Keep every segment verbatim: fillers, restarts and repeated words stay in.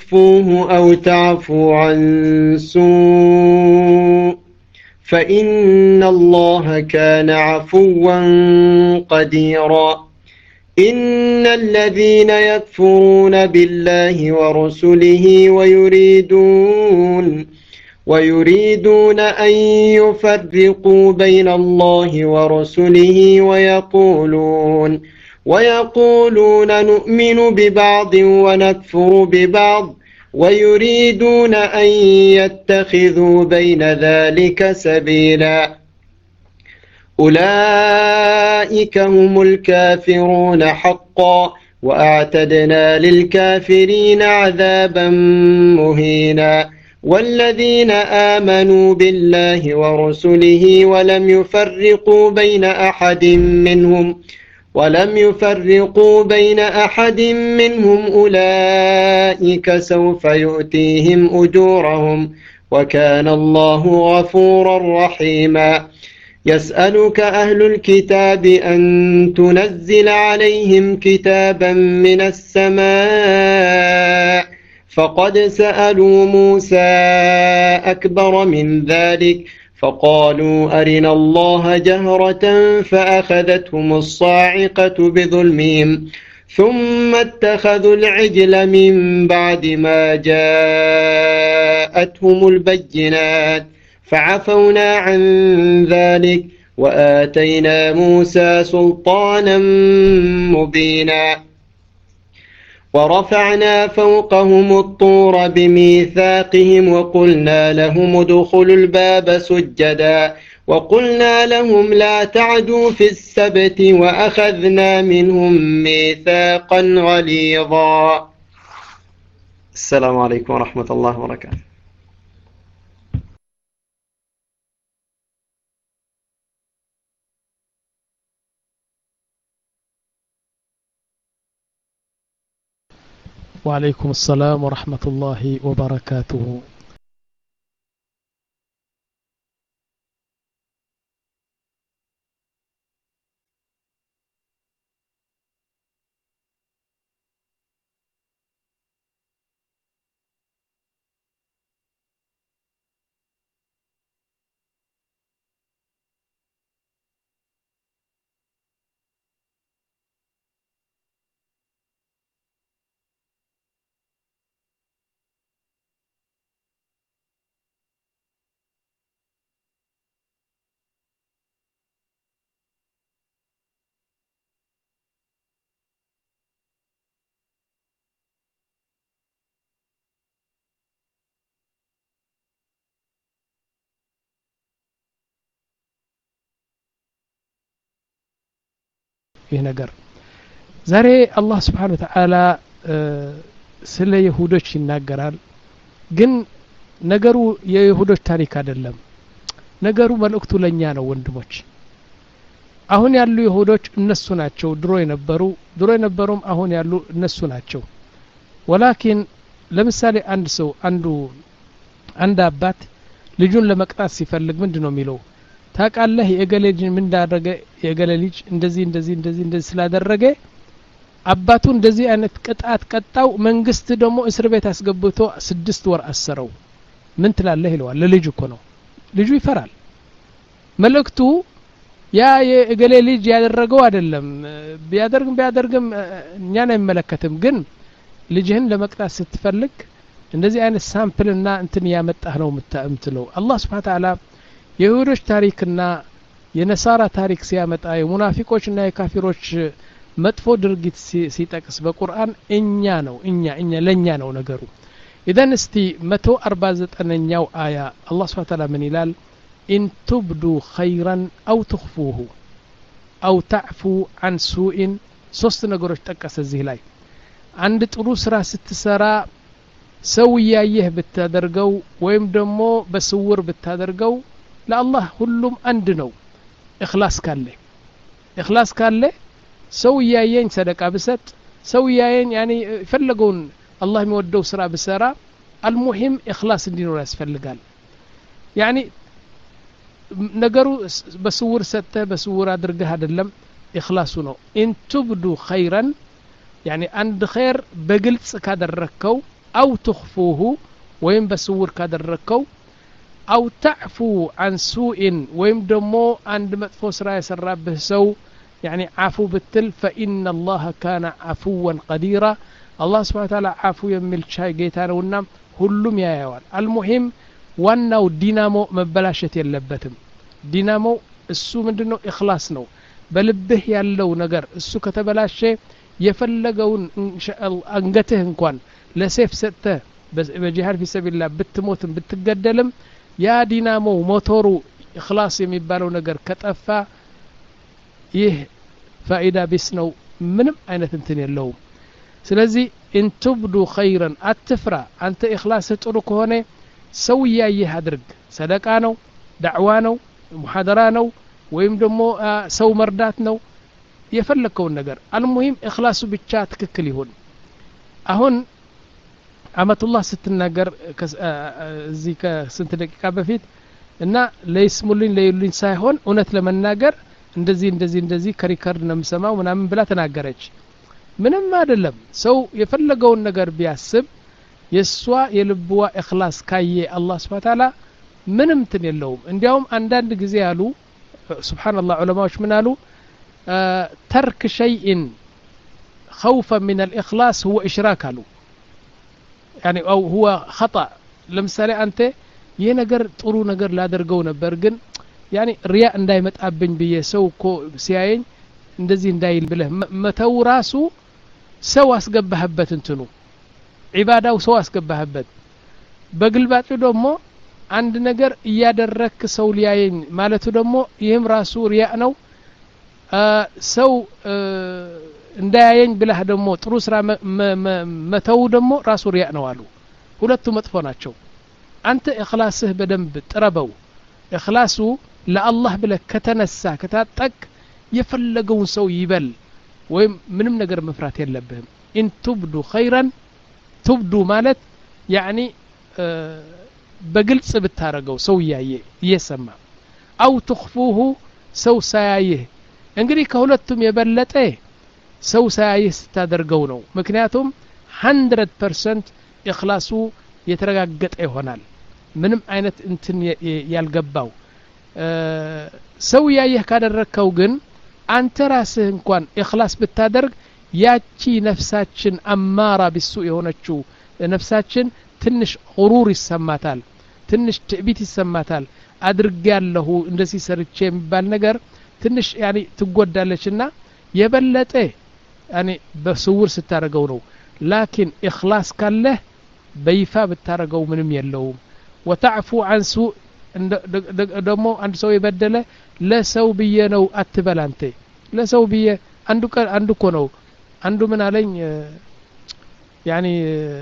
تخفوه أو تعفو عن سوء فإن الله كان عفوا قديرا إن الذين يكفرون بالله ورسله ويريدون ويريدون أن يفرقوا بين الله ورسله ويقولون ويقولون نؤمن ببعض ونكفر ببعض ويريدون أن يتخذوا بين ذلك سبيلا أولئك هم الكافرون حقا وأعتدنا للكافرين عذابا مهينا والذين آمنوا بالله ورسله ولم يفرقوا بين أحد منهم ولم يفرقوا بين أحد منهم أولئك سوف يؤتيهم أجورهم وكان الله غفورا رحيما يسألك أهل الكتاب أن تنزل عليهم كتابا من السماء فقد سألوا موسى أكبر من ذلك فقالوا أرنا الله جهرة فأخذتهم الصاعقة بظلمهم ثم اتخذوا العجل من بعد ما جاءتهم البينات فعفونا عن ذلك وآتينا موسى سلطانا مبينا ورفعنا فوقهم الطور بميثاقهم وقلنا لهم ادخلوا الباب سجدا وقلنا لهم لا تعدوا في السبت وأخذنا منهم ميثاقا غليظا السلام عليكم ورحمة الله وبركاته. وعليكم السلام ورحمة الله وبركاته. ይህ ነገር ዛሬ አላህ Subhanahu Wa Ta'ala ስለ ይሁዶች ይናገራል። ግን ነገሩ የይሁዶች ታሪክ አይደለም። ነገሩ መልእክቱ ለኛ ነው ወንድሞች። አሁን ያሉ ይሁዶች እነሱ ናቸው ድሮ የነበሩ ድሮ የነበሩም አሁን ያሉ እነሱ ናቸው። ወላኪን ለምሳሌ አንድ ሰው አንዱ አንድ አባት ልጁን ለመቅጣት ሲፈልግ ምንድነው የሚለው? ታቃለህ የገሌ ልጅ ምን እንዳደረገ የገሌ ልጅ እንደዚህ እንደዚህ እንደዚህ እንደዚህ ስላደረገ አባቱ እንደዚህ አይነት ቅጣት ቀጣው መንግስት ደግሞ እስር ቤት አስገብቶ ስድስት ወር አሰረው ምን ትላለህ ይለዋል። ለልጁ እኮ ነው። ልጁ ይፈራል። መልእክቱ ያ የገሌ ልጅ ያደረገው አይደለም። ቢያደርግም ቢያደርግም እኛን አይመለከትም። ግን ልጅህን ለመቅጣት ስትፈልግ እንደዚህ አይነት ሳምፕልና እንትን ያመጣህ ነው የምትለው። አላህ Subhanahu Wa Ta'ala የይሁዶች ታሪክና የነሳራ ታሪክ ሲያመጣ የሙናፊቆችና የካፊሮች መጥፎ ድርጊት ሲጠቅስ በቁርአን እኛ ነው እኛ እኛ ለኛ ነው ነገሩ። ኢደን እስቲ መቶ አርባ ዘጠነኛው አያ አላህ Subhanahu Wa Ta'ala ምን ይላል? ኢን ቱብዱ ኸይራን አው ትኽፉሁ አው ተዕፉ عن سوء ሶስት ነገሮች ጠቀሰ እዚህ ላይ። አንድ ጥሩ ስራ ስትሰራ ሰው ያየህ ብታደርገው ወይም ደግሞ በስውር ብታደርገው ለአላህ ሁሉም አንድ ነው። ኢኽላስ ካለ ኢኽላስ ካለ ሰው ያየኝ ሰደቃ ብሰጥ ሰው ያየኝ ያኒ ፈለገውን አላህ የሚወደው ስራ ብሰራ አልሙሂም ኢኽላስ እንዲኖር ያስፈልጋል። ያኒ ነገሩ በስውር ሰተ በስውር አድርገህ አይደለም ኢኽላሱ ነው። ኢን ቱብዱ ኸይራን ያኒ አንድ ኸይር በግልጽ ካደረከው أو تخفوه ويم بسور كادركو أو تعفو عن سوء ويم دمو عند مدفو سرا يسرابه سو يعني عفو بالتل فإن الله كان عفوا قديرا الله سبحانه وتعالى عفو يميل شاي جيتانا ونام ሁሉም ያያዋል المهم ዋናው ዲናሞ መበላሸት የለበትም ዲናሞ እሱ ምንድነው ኢኽላስ ነው በልብህ ያለው ነገር እሱ ከተበላሸ የፈለገውን አንገትህ እንኳን ለሴፍ ሰጥተህ በጂሃድ في سبيل الله ብትሞትም ብትገደልም ያ ዲናሞ ሞተሩ ኢኽላስ የሚባለው ነገር ከጠፋ ይህ ፋይዳ ቢስ ነው ምንም አይነት እንትን የለውም ስለዚህ ان تبدو خيرا اتفرا انت اخلاص ጥሩ ከሆነ ሰው ያየህ አድርግ ሰደቃ ነው ዳዕዋ ነው ሙሐደራ ነው ወይም ደግሞ ሰው መርዳት ነው የፈለከው ነገር المهم اخلاص ብቻ ትክክል ይሁን አሁን አመቱላህ ስትናገር እዚህ ከስንት ደቂቃ በፊት እና ለይስሙልኝ ለይሉኝ ሳይሆን እውነት ለመናገር እንደዚህ እንደዚህ እንደዚህ ከሪከርድ ነው የምሰማው ምናምን ብላ ተናገረች ምንም አይደለም ሰው የፈለገውን ነገር ቢያስብ የሷ የልብዋ ኢኽላስ ካየ አላህ Subhanahu Ta'ala ምንም እንትን የለውም እንዲያውም አንዳንድ ጊዜ ያሉ ሱብሃንአላህ ዑለማዎች ምን አሉ ተርክ ሸይእን خوفا من الإخلاص هو إشراك አሉ يعني أو هو خطأ ለምሳሌ አንተ ይሄ ነገር ጥሩ ነገር ላደርገው ነበር ግን يعني ሪያ እንዳይመጣብኝ ብዬ ሰው እኮ ሲያየኝ እንደዚህ እንዳይል ብለህ መተው ራሱ ሰው አስገባህበት እንትኑ ዒባዳው ሰው አስገባህበት በግልባጩ ደግሞ አንድ ነገር እያደረክ ሰው ሊያየኝ ማለቱ ደግሞ ይህም ራሱ ሪያ ነው ሰው እንዳያየኝ ብለህ ደግሞ ጥሩ ስራ መተው ደግሞ ራሱ ሪያ ነው አሉ ሁለቱ መጥፎ ናቸው አንተ ኢኽላስህ በደንብ ጥረበው ኢኽላሱ ለአላህ ብለህ ከተነሳ ከታጠቅ የፈለገውን ሰው ይበል ወይም ምንም ነገር መፍራት የለብህም ان تبدو خيرا تبدو ማለት يعني በግልጽ ብታረገው ሰው ያየ እየሰማ او تخفوه ሰው ሳያይህ እንግዲህ ከሁለቱም የበለጠ ሰው ሳያይህ ስታደርገው ነው ምክንያቱም مية بالمية ኢኽላሱ የተረጋገጠ ይሆናል ምንም አይነት እንትን ያልገባው ሰው ያየህ ካደረከው ግን አንተ ራስህ እንኳን ኢኽላስ ብታደርግ ያቺ ነፍሳችን አማራ ቢሱ የሆነችው ነፍሳችን ትንሽ غرور ይሰማታል ትንሽ ትዕቢት ይሰማታል አድርጋለሁ እንደዚህ ሰርቼ የሚባል ነገር ትንሽ يعني ትጎዳለችና የበለጠ يعني በስውር ስታረገው ነው ላኪን ኢኽላስ ካለ በይፋ ብታረገው ምንም የለውም وتعفو عن سوء ደሞ አንድ ሰው የበደለ ለሰው ብዬ ነው አትበል አንተ ለሰው ብዬ አንዱ አንዱ እኮ ነው አንዱ ምን አለኝ يعني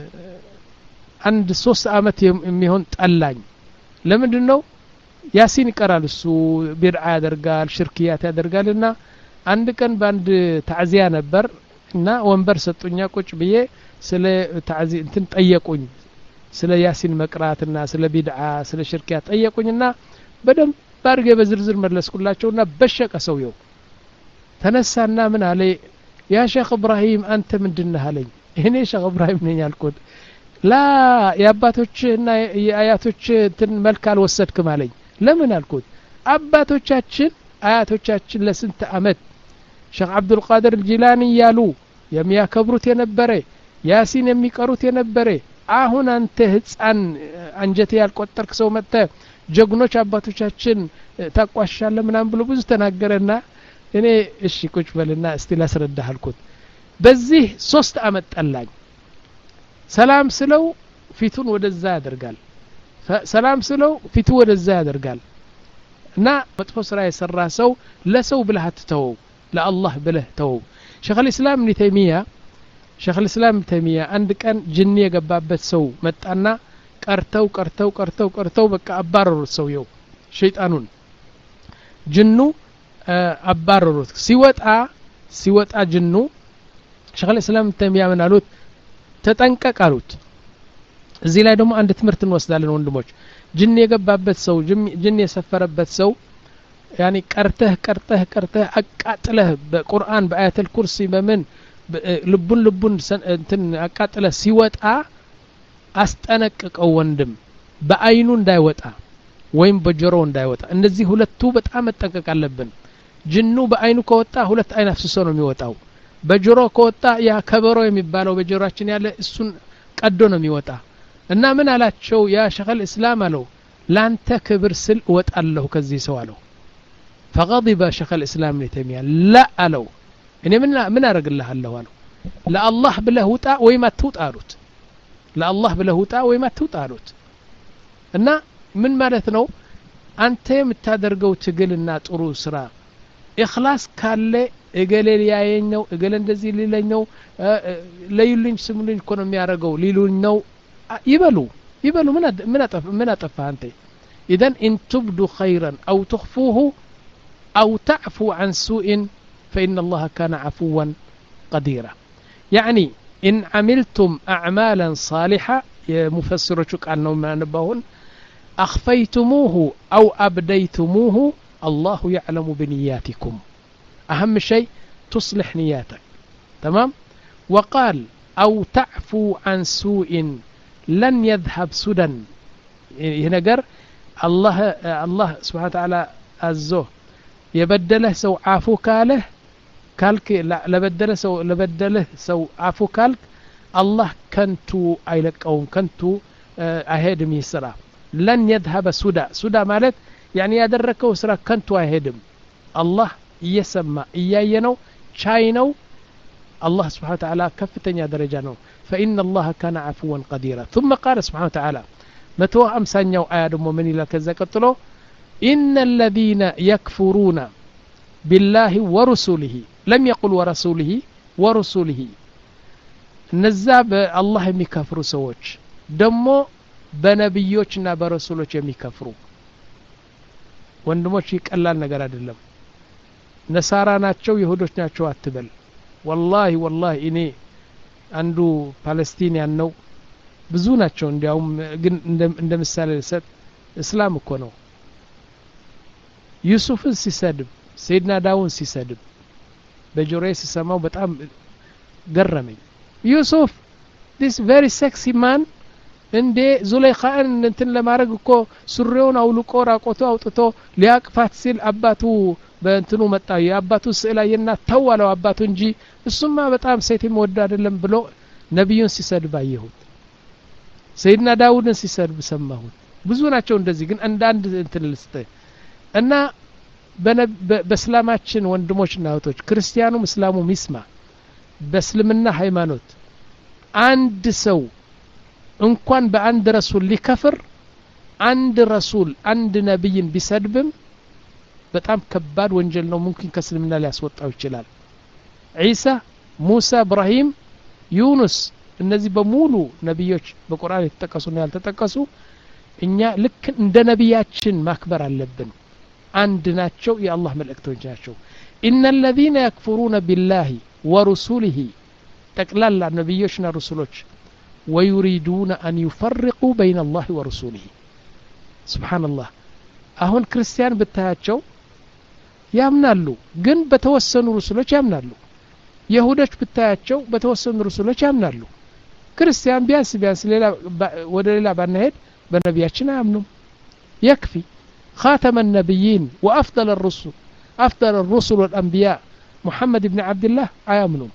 አንድ ሶስት አመት የሚሆን ጠላኝ ለምንድነው ያሲን ይቀራል እሱ ቢድዓ ያደርጋል ሽርክያት ያደርጋልና አንድ ቀን ባንድ ታዕዚያ ነበር እና ወንበር ሰጡኛ ቁጭ ብዬ ስለ ታዕዚ እንትን ጠየቁኝ ስለ ያሲን መቅራትና ስለ ቢድዓ ስለ ሽርክያት ጠየቁኝና በደም ባርገ በዝርዝር መለስኩላቸውና በሸቀ ሰውየው ተነሳና ምን አለ ያ ሼክ ኢብራሂም አንተ ምንድነህ አለኝ እኔ ሼክ ኢብራሂም ነኝ አልኩት ላ ያባቶችና ያያቶች እንትን መልካል ወሰድክም አለኝ ለምን አልኩት አባቶቻችን አያቶቻችን ለስንት አመት ሼክ አብዱል ቃድር الجيلاني ያሉ የሚያከብሩት የነበረ ያሲን የሚቀሩት የነበረ አሁን አንተ ህፃን አንጀት ያልቆጠርክ ሰው መጣ ጀግኖች አባቶቻችን ታቋሻለ ምናም ብሎ ብዙ ተናገረና እኔ እሺ ቁጭ በልና እስቲ ላስረዳህ አልኩት በዚህ ሶስት አመት ጠላኝ ሰላም ስለው ፊቱን ወደዛ ያደርጋል ሰላም ስለው ፊቱ ወደዛ ያደርጋል እና መጥፎ ስራ የሰራ ሰው ለሰው ብለህ አትተው ለአላህ ብለህ ተው ሼኽ الاسلام ابن تيميه ሼኽ الاسلام ابن تيميه አንድ ቀን ጅኒ የገባበት ሰው መጣና ቀርተው ቀርተው ቀርተው ቀርተው በቃ አባረሩት ሰውየው ሸይጣኑን ጅኑ አባረሩት ሲወጣ ሲወጣ ጅኑ ሼኽ الاسلام ابن تيميه ምን አሉት ተጠንቀቅ አሉት እዚህ ላይ ደግሞ አንድ ትምህርት እንወስዳለን ወንድሞች ጅኒ የገባበት ሰው ጅኒ የሰፈረበት ሰው يعني ቀርተህ ቀርተህ ቀርተህ አቃጥለህ በቁርአን በአያተል ኩርሲ በመን ልቡን ልቡን እንትን አቃጥለህ ሲወጣ አስጠነቅቀው ወንድም በአይኑ እንዳይወጣ ወይም በጆሮው እንዳይወጣ እነዚህ ሁለቱ በጣም መጠንቀቅ አለብን ጅኑ በአይኑ ከወጣ ሁለት አይን አፍስሶ ነው የሚወጣው በጆሮ ከወጣ ያ ከበሮ የሚባለው በጆሮአችን ያለ እሱን ቀዶ ነው የሚወጣ እና ምን አላቸው ያ ሸኸል እስላም አለው ላንተ ክብር ስል ወጣለሁ ከዚህ ሰው አለው فغضب شيخ الاسلام ابن تيميه لا አለው እኔ ምን ምን አረግልሃለሁ አለው ለአላህ ብለህ ውጣ ወይም አትውጣ አሉት ለአላህ ብለህ ውጣ ወይም አትውጣ አሉት እና ምን ማለት ነው አንተ የምታደርገው ትግልና ጥሩ ስራ ኢኽላስ ካለ እገሌ ያየኝ ነው እገሌ እንደዚህ ሊለኝ ነው ለይልኝ ስሙልኝ እኮ ነው የሚያረጋው ሊሉኝ ነው ይበሉ ይበሉ ምን ምን አጠፋ ምን አጠፋ አንተ اذا ان تبدوا خيرا او تخفوه او تعفو عن سوء فان الله كان عفوا قديرا يعني ان عملتم اعمالا صالحه مفسروا قال ነው ማንባውን اخفيتموه او ابديتموه الله يعلم بنياتكم اهم شيء تصلح نياتك تمام وقال او تعفو عن سوء لن يذهب سدى ينجر الله الله سبحانه وتعالى عزه يبدله سو عفو كاله كالك لبدله سو لبدله سو عفو كالك الله كنتو ايلقوم كنتو اهدم يسرا لن يذهب سدى سدى مالت يعني ያደረከው ስራ ከንቱ አይሄድም አላህ እየሰማ እያየነው ቻይነው الله سبحانه وتعالى كفتኛ ደረጃ ነው فإن الله كان عفوا قديرا ثم قال سبحانه وتعالى متو أمسانيو آية دمو من إلى كذا قتلو إن الذين يكفرون بالله ورسوله لم يقل ورسوله ورسوله نزاب الله يمكفروا سووش دمو بنبيوچنا برسولوچ يمكفروا ወንድሞች ይቀላል ነገር አይደለም ነሳራ ናቸው ይሁዶች ናቸው አትበል والله والله እኔ አንዱ ፓለስቲኒያን ነው ብዙ ናቸው እንዲያውም ግን እንደ ምሳሌ ሰጥ እስላም እኮ ነው ዩሱፍን ሲሰድብ ሰይድና ዳውን ሲሰድብ በጆሮዬ ሲሰማው በጣም ገረመኝ ዩሱፍ this very sexy man እንዴ ዙለይኻን እንትን ለማድረግ እኮ ሱሪውን አውልቆ ራቆቱ አውጥቶ ሊያቅፋት ሲል አባቱ በእንትኑ መጣ የአባቱ ስዕል አየና ተዋለው አባቱ እንጂ እሱማ በጣም ሴት ይወድ አይደለም ብሎ ነብዩን ሲሰድብ አየሁት ሰይድና ዳውድን ሲሰድብ ሰማሁት ብዙ ናቸው እንደዚህ ግን አንዳንድ እንትን ልስተ እና በእስላማችን ወንድሞችና እህቶች ክርስቲያኑም እስላሙም ይስማ በእስልምና ሃይማኖት አንድ ሰው እንኳን በአንድ ረሱል ሊከፍር አንድ ረሱል አንድ ነብይን ቢሰድብም በጣም ከባድ ወንጀል ነው ሙምኪን ከእስልምና ሊያስወጣው ይችላል ኢሳ ሙሳ ኢብራሂም ዩኑስ እነዚህ በሙሉ ነብዮች በቁርአን የተጠቀሱና ያልተጠቀሱ እኛ ልክ እንደ ነብያችን ማክበር አለብን አንድ ናቸው የአላህ መልእክተኞች ናቸው ان الذين يكفرون بالله ورسوله ጠቅላላ ነብዮችና ረሱሎች ويريدون أن يفرقوا بين الله ورسوله سبحان الله أهون كريستيان بتاعቸው ያምናሉ ግን በተወሰኑ ረሱሎች ያምናሉ ይሁዶች በታያቸው በተወሰኑ ረሱሎች ያምናሉ ክርስቲያን ቢያንስ ቢያንስ ሌላ ወደ ሌላ ባንሄድ በነቢያችን አያምኑም يكفي خاتم النبيين وأفضل الرسل أفضل الرسل والأنبياء محمد بن عبد الله آمنوا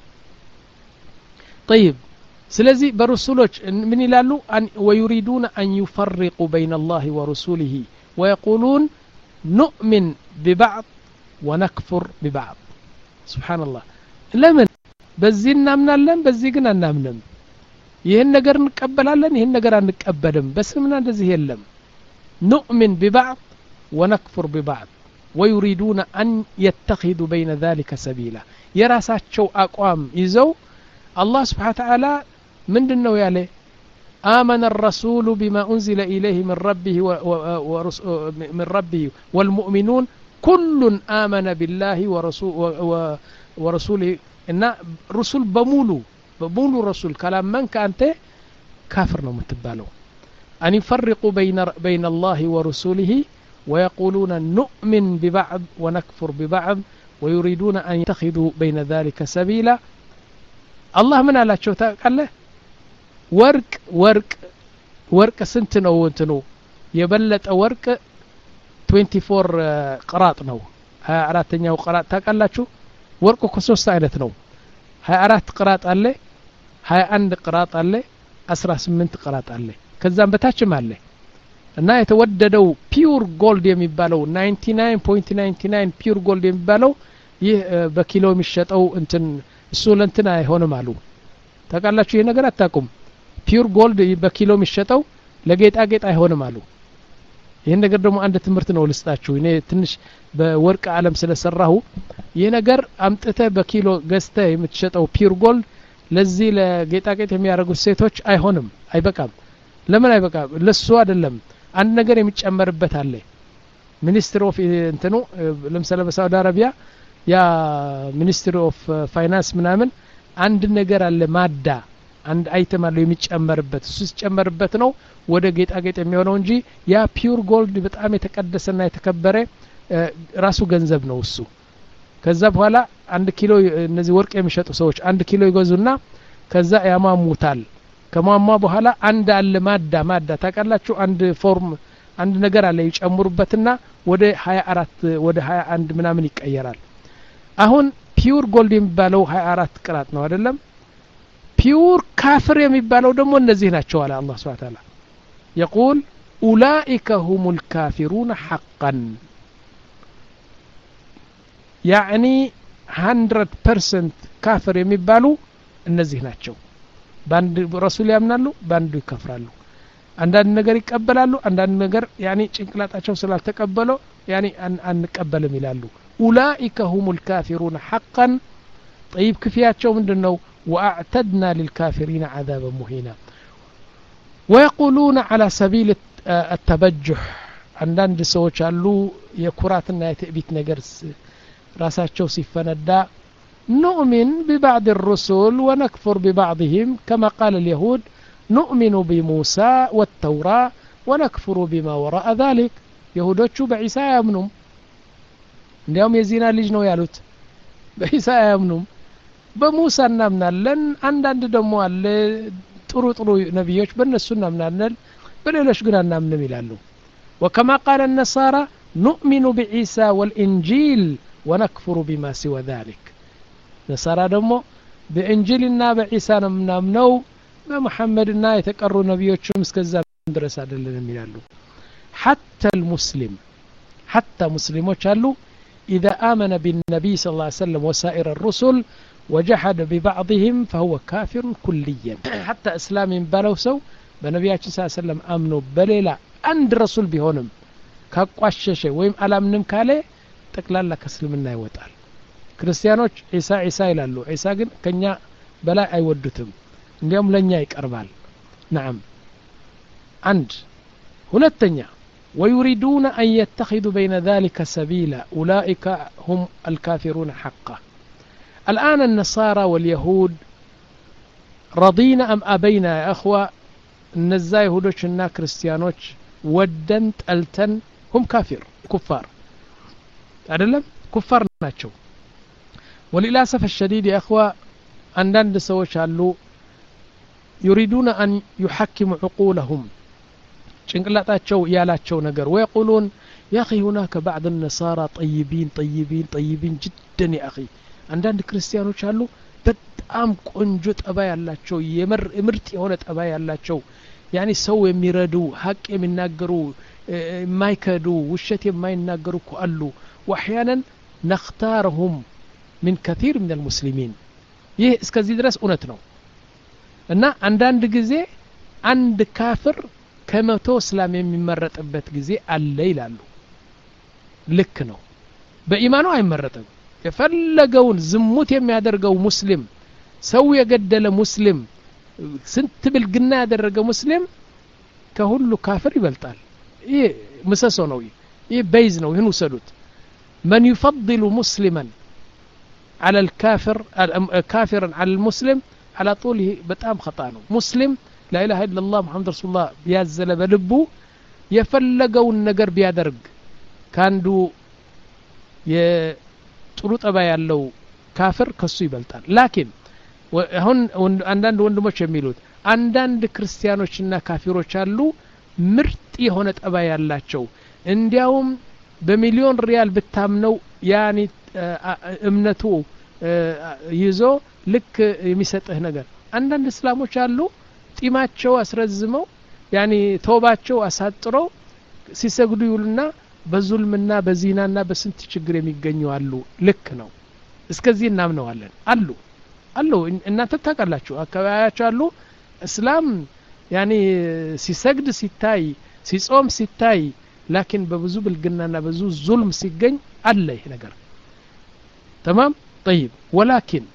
طيب سلازي برسولوች ምን ይላሉ ويريدون أن يفرقوا بين الله ورسوله ويقولون نؤمن ببعض ونكفر ببعض سبحان الله ለምን በዚህ እናምናለን በዚህ ግን አናምንም ይሄን ነገር እንቀበላለን ይሄን ነገር አንቀበልም በስምና እንደዚህ የለም نؤمن ببعض ونكفر ببعض ويريدون أن يتخذوا بين ذلك سبيلا የራሳቸው አቋም ይዘው الله سبحانه وتعالى من دنو ياله آمن الرسول بما أنزل إليه من ربه من ربه والمؤمنون كل آمن بالله ورسول ورسوله إن رسول بمولو بمولو رسول كلام من كأنت كافر نو متبالو أن يفرقوا بين بين الله ورسوله ويقولون نؤمن ببعض ونكفر ببعض ويريدون أن يتخذوا بين ذلك سبيلا الله من على شو تقال ورق ورق ወርቅ ስንት ነው እንትኑ የበለጠ ወርቅ twenty-four ቅራጥ ነው ሀያ አራተኛው ቅራጥ ታውቃላችሁ ወርቁ ከሶስት አይነት ነው ሀያ አራት ቅራጥ አለ ሀያ አንድ ቅራጥ አለ አስራ ስምንት ቅራጥ አለ ከዛም በታችም አለ እና የተወደደው ፒውር ጎልድ የሚባለው ninety-nine point nine nine ፒውር ጎልድ የሚባለው ይህ በኪሎ የሚሸጠው እንትን እሱ ለእንትን አይሆንም አሉ ታውቃላችሁ ይሄ ነገር አታውቁም ፒውር ጎልድ በኪሎ የሚሸጠው ለጌጣጌጥ አይሆንም አሉ ይሄን ነገር ደግሞ አንድ ትምህርት ነው ልስጣችሁ እኔ ትንሽ በወርቅ ዓለም ስለሰራሁ ይሄ ነገር አምጥተ በኪሎ ገዝተ የምትሸጠው ፒውር ጎልድ ለዚህ ለጌጣጌጥ የሚያደርጉት ሴቶች አይሆንም አይበቃም ለምን አይበቃም ለሱ አይደለም አንድ ነገር የሚጨመርበት አለ ሚኒስትሪ ኦፍ እንትኑ ለምሳሌ በሳውዲ አረቢያ ያ ሚኒስትሪ ኦፍ ፋይናንስ ምናምን አንድ ነገር አለ ማዳ አንድ አይተም አለ የሚጨመርበት እሱ ሲጨመርበት ነው ወደ ጌጣጌጥ የሚሆነው እንጂ ያ ፒውር ጎልድ በጣም የተቀደሰና የተከበረ ራሱ ገንዘብ ነው እሱ ከዛ በኋላ አንድ ኪሎ እነዚህ ወርቅ የሚሸጡ ሰዎች አንድ ኪሎ ይገዙና ከዛ ያማሙታል ከማማ በኋላ አንድ አለ ማዳ ማዳ ታውቃላችሁ አንድ ፎርም አንድ ነገር አለ ይጨምሩበትና ወደ ሀያ አራት ወደ ሀያ አንድ ምናምን ይቀየራል አሁን ፒውር ጎልድ የሚባለው ሀያ አራት ቅራጥ ነው አይደለም ፒውር ካፍር የሚባለው ደግሞ እነዚህ ናቸው አለ አላህ Subhanahu Wa Ta'ala يقول اولئك هم الكافرون حقا يعني one hundred percent ካፍር የሚባሉ እነዚህ ናቸው ባንድ ረሱል ያምናሉ ባንዱ ይከፍራሉ አንዳንድ ነገር ይቀበላሉ አንዳንድ ነገር ያኒ ጭንቅላታቸው ስላልተቀበለው ያኒ አንቀበልም ይላሉ اولئك هم الكافرون حقا طيب كفياتቸው ምንድነው واعتدنا للكافرين عذابا مهينا ويقولون على سبيل التبجح عندنا ሰዎች አሉ የኩራትና የትዕቢት ነገር ራሳቸው ሲፈነዳ نؤمن ببعض الرسل ونكفر ببعضهم كما قال اليهود نؤمن بموسى والتوراة ونكفر بما وراء ذلك يهودوቹ በኢሳ ያምኑም እንዲያውም የዚና ልጅ ነው ያሉት በኢሳ ያምኑም በሙሳ እናምናለን አንዳንድ ደግሞ አለ ጥሩ ጥሩ ነብዮች በእነሱ እናምናለን በሌሎች ግን እናምንም ይላሉ وكما قال النصارى نؤمن بعيسى والإنجيل ونكفر بما سوى ذلك نصارى ደግሞ በእንጂልና በኢሳ እናምነው በመሐመድና የተቀሩ ነብዮችም እስከዛ ድረስ አይደለም ይላሉ حتى المسلم حتى مسلمዎች አሉ إذا آمن بالنبي صلى الله عليه وسلم وسائر الرسل وجحد ببعضهم فهو كافر كليا حتى اسلام يبالو سو بنبياتنا صلى الله عليه وسلم امنوا بليلا عند رسول بيهونم ካቋሸሸ ወይም አላምንም ካለ ጠቅላላ ከእስልምና ይወጣል ክርስቲያኖች ኢሳ ኢሳ ይላሉ ኢሳ ግን ከኛ በላይ አይወዱትም እንዲያውም ለኛ ይቀርባል نعم አንድ ሁለተኛ ويريدون أن يتخذوا بين ذلك سبيلا أولئك هم الكافرون حقا الآن النصارى واليهود رضينا أم أبينا يا أخوة النزا يهودوشنا كريستيانوش ودن تلتن هم كافر كفار أعلم كفار ناتشو وللأسف الشديد يا أخوة عندنا سوش قالوا يريدون أن يحكموا عقولهم ጭንቅላታቸው ያላቸው ነገር ويقولون يا أخي هناك بعض النصارى طيبين طيبين طيبين جدا يا أخي አንዳንድ ክርስቲያኖች አሉ በጣም ቆንጆ ጠባይ ያላቸው የምር ምርጥ የሆነ ጠባይ ያላቸው ያኒ ሰው የሚረዱ ሐቅ የሚናገሩ የማይከዱ ውሸት የማይናገሩ አሉ واحيانا نختارهم من كثير من المسلمين ይህ እስከዚህ ድረስ እውነት ነው እና አንዳንድ ጊዜ አንድ ካፍር ከመቶ እስላም የሚመረጥበት ጊዜ አለ ይላሉ ልክ ነው በኢማኑ አይመረጥም የፈለገውን ዝሙት የሚያደርገው ሙስሊም ሰው የገደለ ሙስሊም ስንት ብልግና ያደረገ ሙስሊም ከሁሉ ካፍር ይበልጣል ይህ ምሰሶ ነው ይህ ቤዝ ነው ይህን ወሰዱት من يفضل مسلما على الكافر كافرا على المسلم على طوله በጣም خطأ ነው ሙስሊም لا إله إلا الله محمد رسول الله بيازل بلبو يفلقوا النقر بيادرق كان دو يطلو طبع يالو كافر كسو يبلتان لكن هون عندنا وندموش يميلوت አንዳንድ ክርስቲያኖችና ካፊሮች አሉ ምርጥ የሆነ ጠባይ ያላቸው እንዲያውም በሚሊዮን ሪያል ብታምነው ያኒ እምነቱ ይዞ ልክ የሚሰጥህ ነገር አንዳንድ እስላሞች አሉ ጢማቸው አስረዝመው ያኒ ተውባቸው አሳጥረው ሲሰግዱ ይውልና በዙልምና በዚናና በስንት ችግር የሚገኙ አሉ ልክ ነው እስከዚህ እናምነዋለን አሉ አሉ እናንተ ታውቃላችሁ አካባቢያቸው አሉ እስላም ያኒ ሲሰግድ ሲታይ ሲጾም ሲታይ ላኪን በብዙ ብልግናና በብዙ ዙልም ሲገኝ አለ ይሄ ነገር تمام طيب ولكن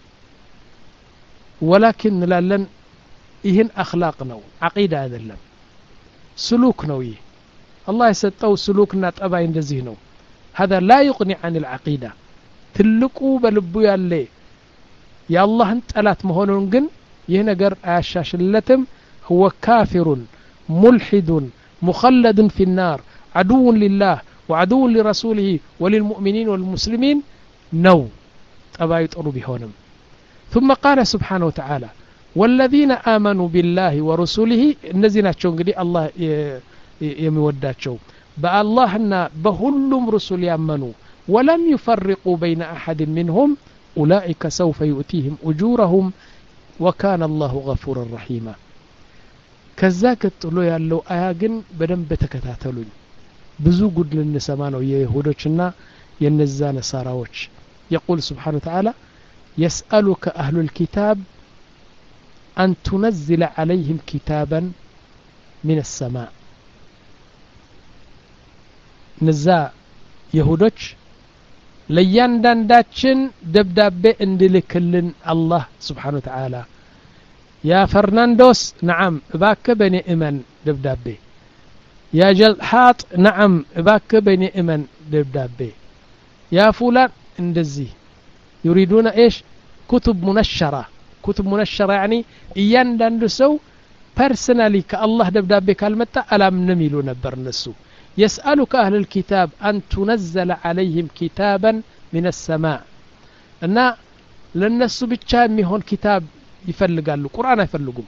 ولكن نلالن ይህን አኽላቅ ነው አቂዳ አይደለም سلوك ነው ይህ الله يسطው سلوكና ጠባይ እንደዚህ ነው هذا لا يغني عن العقيدة ትልቁ በልቡ ያለ የአላህን ጠላት መሆኑን ግን ይህ ነገር አያሻሽለትም هو كافر ملحد مخلد في النار عدو لله وعدو لرسوله وللمؤمنين والمسلمين نو ጠባይ ጥሩ ቢሆንም ثم قال سبحانه وتعالى والذين آمنوا بالله ورسوله እነዚህ ናቸው እንግዲህ አላህ የሚወዳቸው በአላህና በሁሉም رسل ያመኑ ولم يفرقوا بين أحد منهم أولئك سوف يؤتيهم أجورهم وكان الله غفورا رحيما ከዛ ቀጥሎ ያለው አያ ግን በደንብ ተከታተሉኝ ብዙ ጉድ ልንሰማ ነው የይሁዶችና የነዛ ነሳራዎች يقول سبحانه وتعالى يسألك أهل الكتاب أن تنزل عليهم كتابا من السماء نزا يهودوش لياندانداتشن دبدابة اندلكلن الله سبحانه وتعالى يا فرناندوس نعم باك بني إمن دبدابة يا جلحاط نعم باك بني إمن دبدابة يا فلان اندزي يريدون ايش كتب منشرة كتب منشرة يعني يانداندو سو personally كالله دبدابة كالمتا ألام نميلو نبر نسو يسألك أهل الكتاب أن تنزل عليهم كتابا من السماء أن لنسو بتشام هون كتاب يفلقالو قرآن يفلقون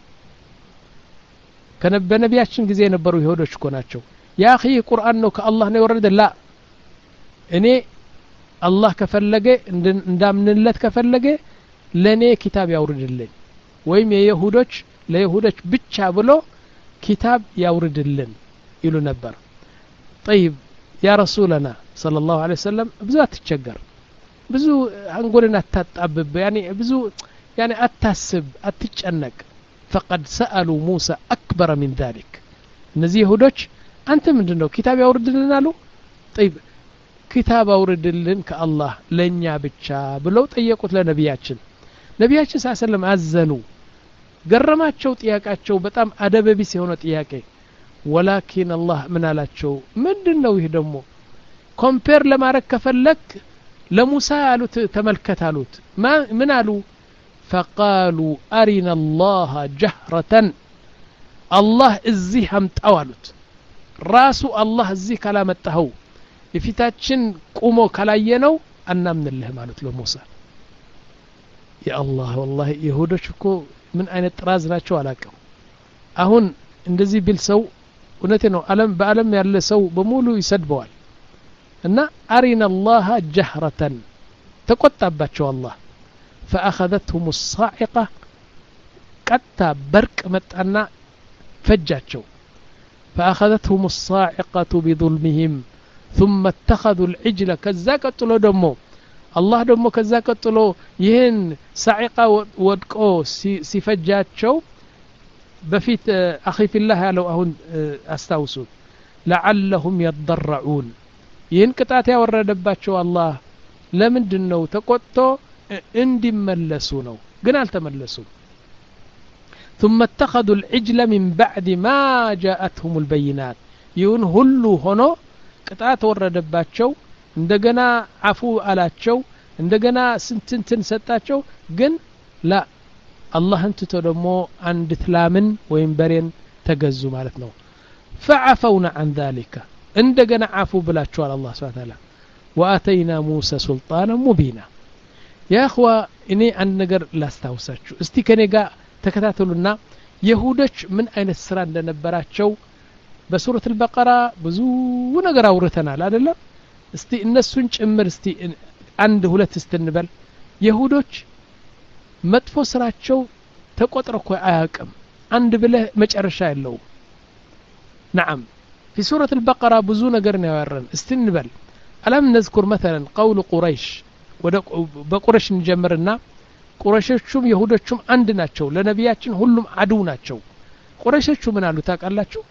كان بنبياتشن جزي نبرو يهودو شكوناتشو يا أخي قرآن نو كالله نورد لا إني الله كفلقه اندامنلت كفلقه لني كتاب يورد اللين ويم يهودوش ليهودوش بتشا بلو كتاب يورد اللين يلو نبر طيب يا رسولنا صلى الله عليه وسلم بزو اتشجر بزو هنقولنا تتأبب يعني بزو يعني اتاسب اتشنق فقد سألوا موسى أكبر من ذلك نزي يهودوش أنت من دنو كتاب يورد لنا له طيب كتاب أورد لن كالله لن يابتشا بلو تأيقوت لنبياتشن نبياتشن صلى الله عليه وسلم أزنوا قرماتشو تياكاتشو بتام أدب بيسيونو تياكي ولكن الله من علاتشو من دنو يهدمو كومبير لما ركفلك لموسى قالوا تملكت قالوت ما من قالوا فقالوا أرنا الله جهرة الله الزيهم تأوالوت راسو الله الزي كلامته يفتاتشن قومو كلاينو أنا من الله مالوت له موسى يا الله والله يهودا شكو من أين ترازنا شو علاكم أهون اندزي بالسو ونتنو ألم بألم يالله سو بمولو يسدبوال أن أرنا الله جهرة تقطب شو الله فأخذتهم الصاعقة قطع برك متأنا فجاتشو فأخذتهم الصاعقة بظلمهم ثم اتخذوا العجل كذا قتلوا دمو الله دمو كذا قتلوا يهن صاعقة ودقو سفجاتشو بفيت أخي في الله لو أهون أستوسوا لعلهم يضرعون يهن قطعت يا وردباتشو الله لمن دنو تقطو اندي ملسونو قنال تملسون ثم اتخذوا العجل من بعد ما جاءتهم البينات يون هلو هنو قطعت وردباتشو እንደገና አፉ አላቸው እንደገና ስንትንትን ሰጣቸው ግን ላ አላህን ትቶ ደግሞ አንድ ትላምን ወይም በሬን ተገዙ ማለት ነው فعفونا عن ذلك እንደገና አፉ ብላቸዋል አላህ Subhanahu Wa Ta'ala واتينا موسى سلطانا مبينا يا اخوا እኔ አንድ ነገር ላስታውሳችሁ እስቲ ከኔ ጋር ተከታተሉና يهودش من أين السران لنبراتشو بسورة البقرة بزو ነገር አውርተናል አይደለም እስቲ እነሱን ጭምር እስቲ አንድ ሁለት እስተንበል ይሁዶች መጥፎ ስራቸው ተቆጥረው አያውቅም አንድ ብለህ መጨረሻ ያለው نعم في سورة البقرة بزو ነገር ነው ያወራን እስተንበል ألم نذكر مثلا قول قريش በቁረሽ እንጀምርና ቁረሾቹም ይሁዶቹም አንድ ናቸው ለነቢያችን ሁሉም አዱ ናቸው ቁረሾቹ ምን አሉ ታውቃላችሁ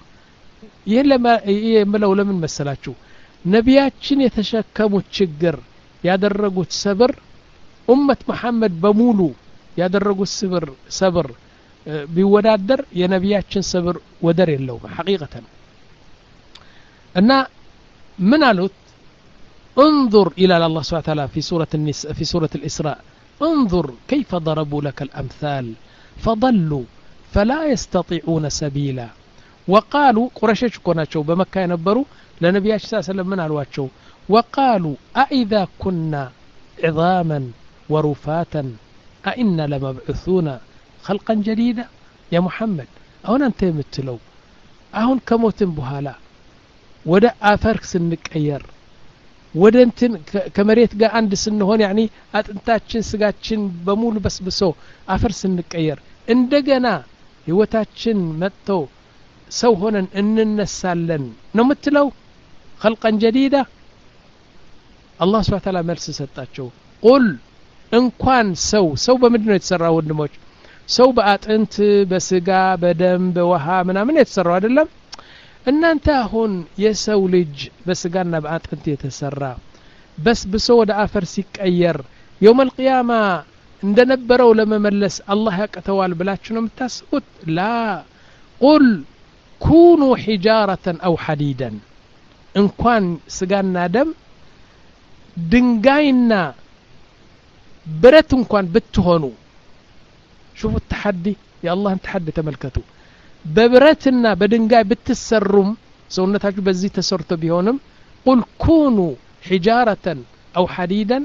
የምለው ለምን መሰላችሁ ነቢያችን የተሸከሙት ችግር ያደረጉት ሰብር ኡመት መሐመድ በሙሉ ያደረጉት ሰብር ሰብር ቢወዳደር የነቢያችን ሰብር ወደር የለውም ሐቂቀተን እና ምን አሉት انظر إلى الله سبحانه وتعالى في سورة النساء في سورة الإسراء انظر كيف ضربوا لك الأمثال فضلوا فلا يستطيعون سبيلا وقالوا قريش كوناچو بمكة ينبروا لنبي صلى الله عليه وسلم من الواتشو وقالوا أئذا كنا عظاما ورفاتا أئنا لمبعثون خلقا جديدا يا محمد أهون أنت يمتلو أهون كموتن بهالا ودا آفرك سنك أير ودا انتن كمريت قا عند سنهون يعني أنتاتشن سقاتشن بمول بس بسو آفر سنك أير اندقنا هوتاتشن متو سو هنا اننسالن نمتلو خلقا جديدا الله سبحانه وتعالى መልስ ሰጣቸው قل እንኳን ሰው ሰው በምንድነው የተሰራው ወንድሞች ሰው በአጥንት በስጋ በደም በውሃ ምናምን የተሰራው አይደለም እናንተ አሁን የሰው ልጅ በስጋና በአጥንት የተሰራ በስ ብሶ ወደ አፈር ሲቀየር يوم القيامه እንደነበረው ለመመለስ አላህ ያቀተዋል ብላችሁ ነው የምታስቡት لا قل كونوا حجارة أو حديدا إن كان سجانا دم دنجاينا برت إن كان بتهونو شوفوا التحدي يا الله تحدي تملكته ببرتنا بدنجاي بتسرم سونتاج بزي تسرت بيونم قل كونوا حجارة أو حديدا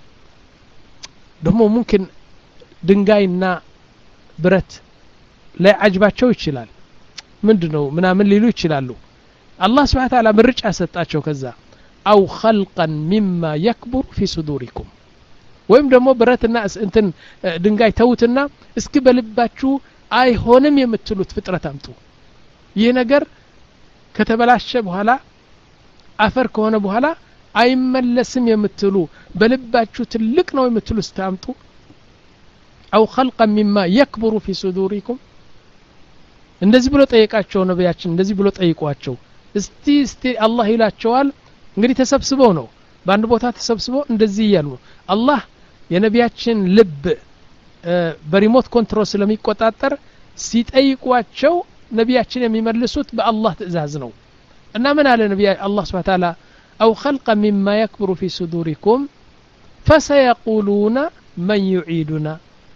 دمو ممكن دنجاينا برت لا عجباتشو يشلال ምንድነው ምናምን ሊሉ ይችላሉ አላህ Subhanahu Ta'ala ምርጫ ሰጣቸው ከዛ አው خلقا مما يكبر في صدوركم ወይም ደግሞ ብረትና እንትን ድንጋይ ተውትና እስኪ በልባችሁ አይሆንም የምትሉት ፍጥረት አምጡ ይሄ ነገር ከተበላሸ በኋላ አፈር ከሆነ በኋላ አይመለስም የምትሉ በልባችሁ ትልቅ ነው የምትሉ ስታምጡ አው خلقا مما يكبر في صدوركم እንደዚህ ብሎ ጠይቃቸው ነብያችን እንደዚህ ብሎ ጠይቋቸው እስቲ እስቲ አላህ ይላቸዋል እንግዲህ ተሰብስበው ነው በአንድ ቦታ ተሰብስበው እንደዚህ ይያሉ አላህ የነብያችን ልብ በሪሞት ኮንትሮል ስለሚቆጣጠር ሲጠይቋቸው ነብያችን የሚመልሱት በአላህ ትእዛዝ ነው እና ምን አለ ነብያ አላህ Subhanahu Ta'ala أو خلقا مما يكبر في صدوركم فسيقولون من يعيدنا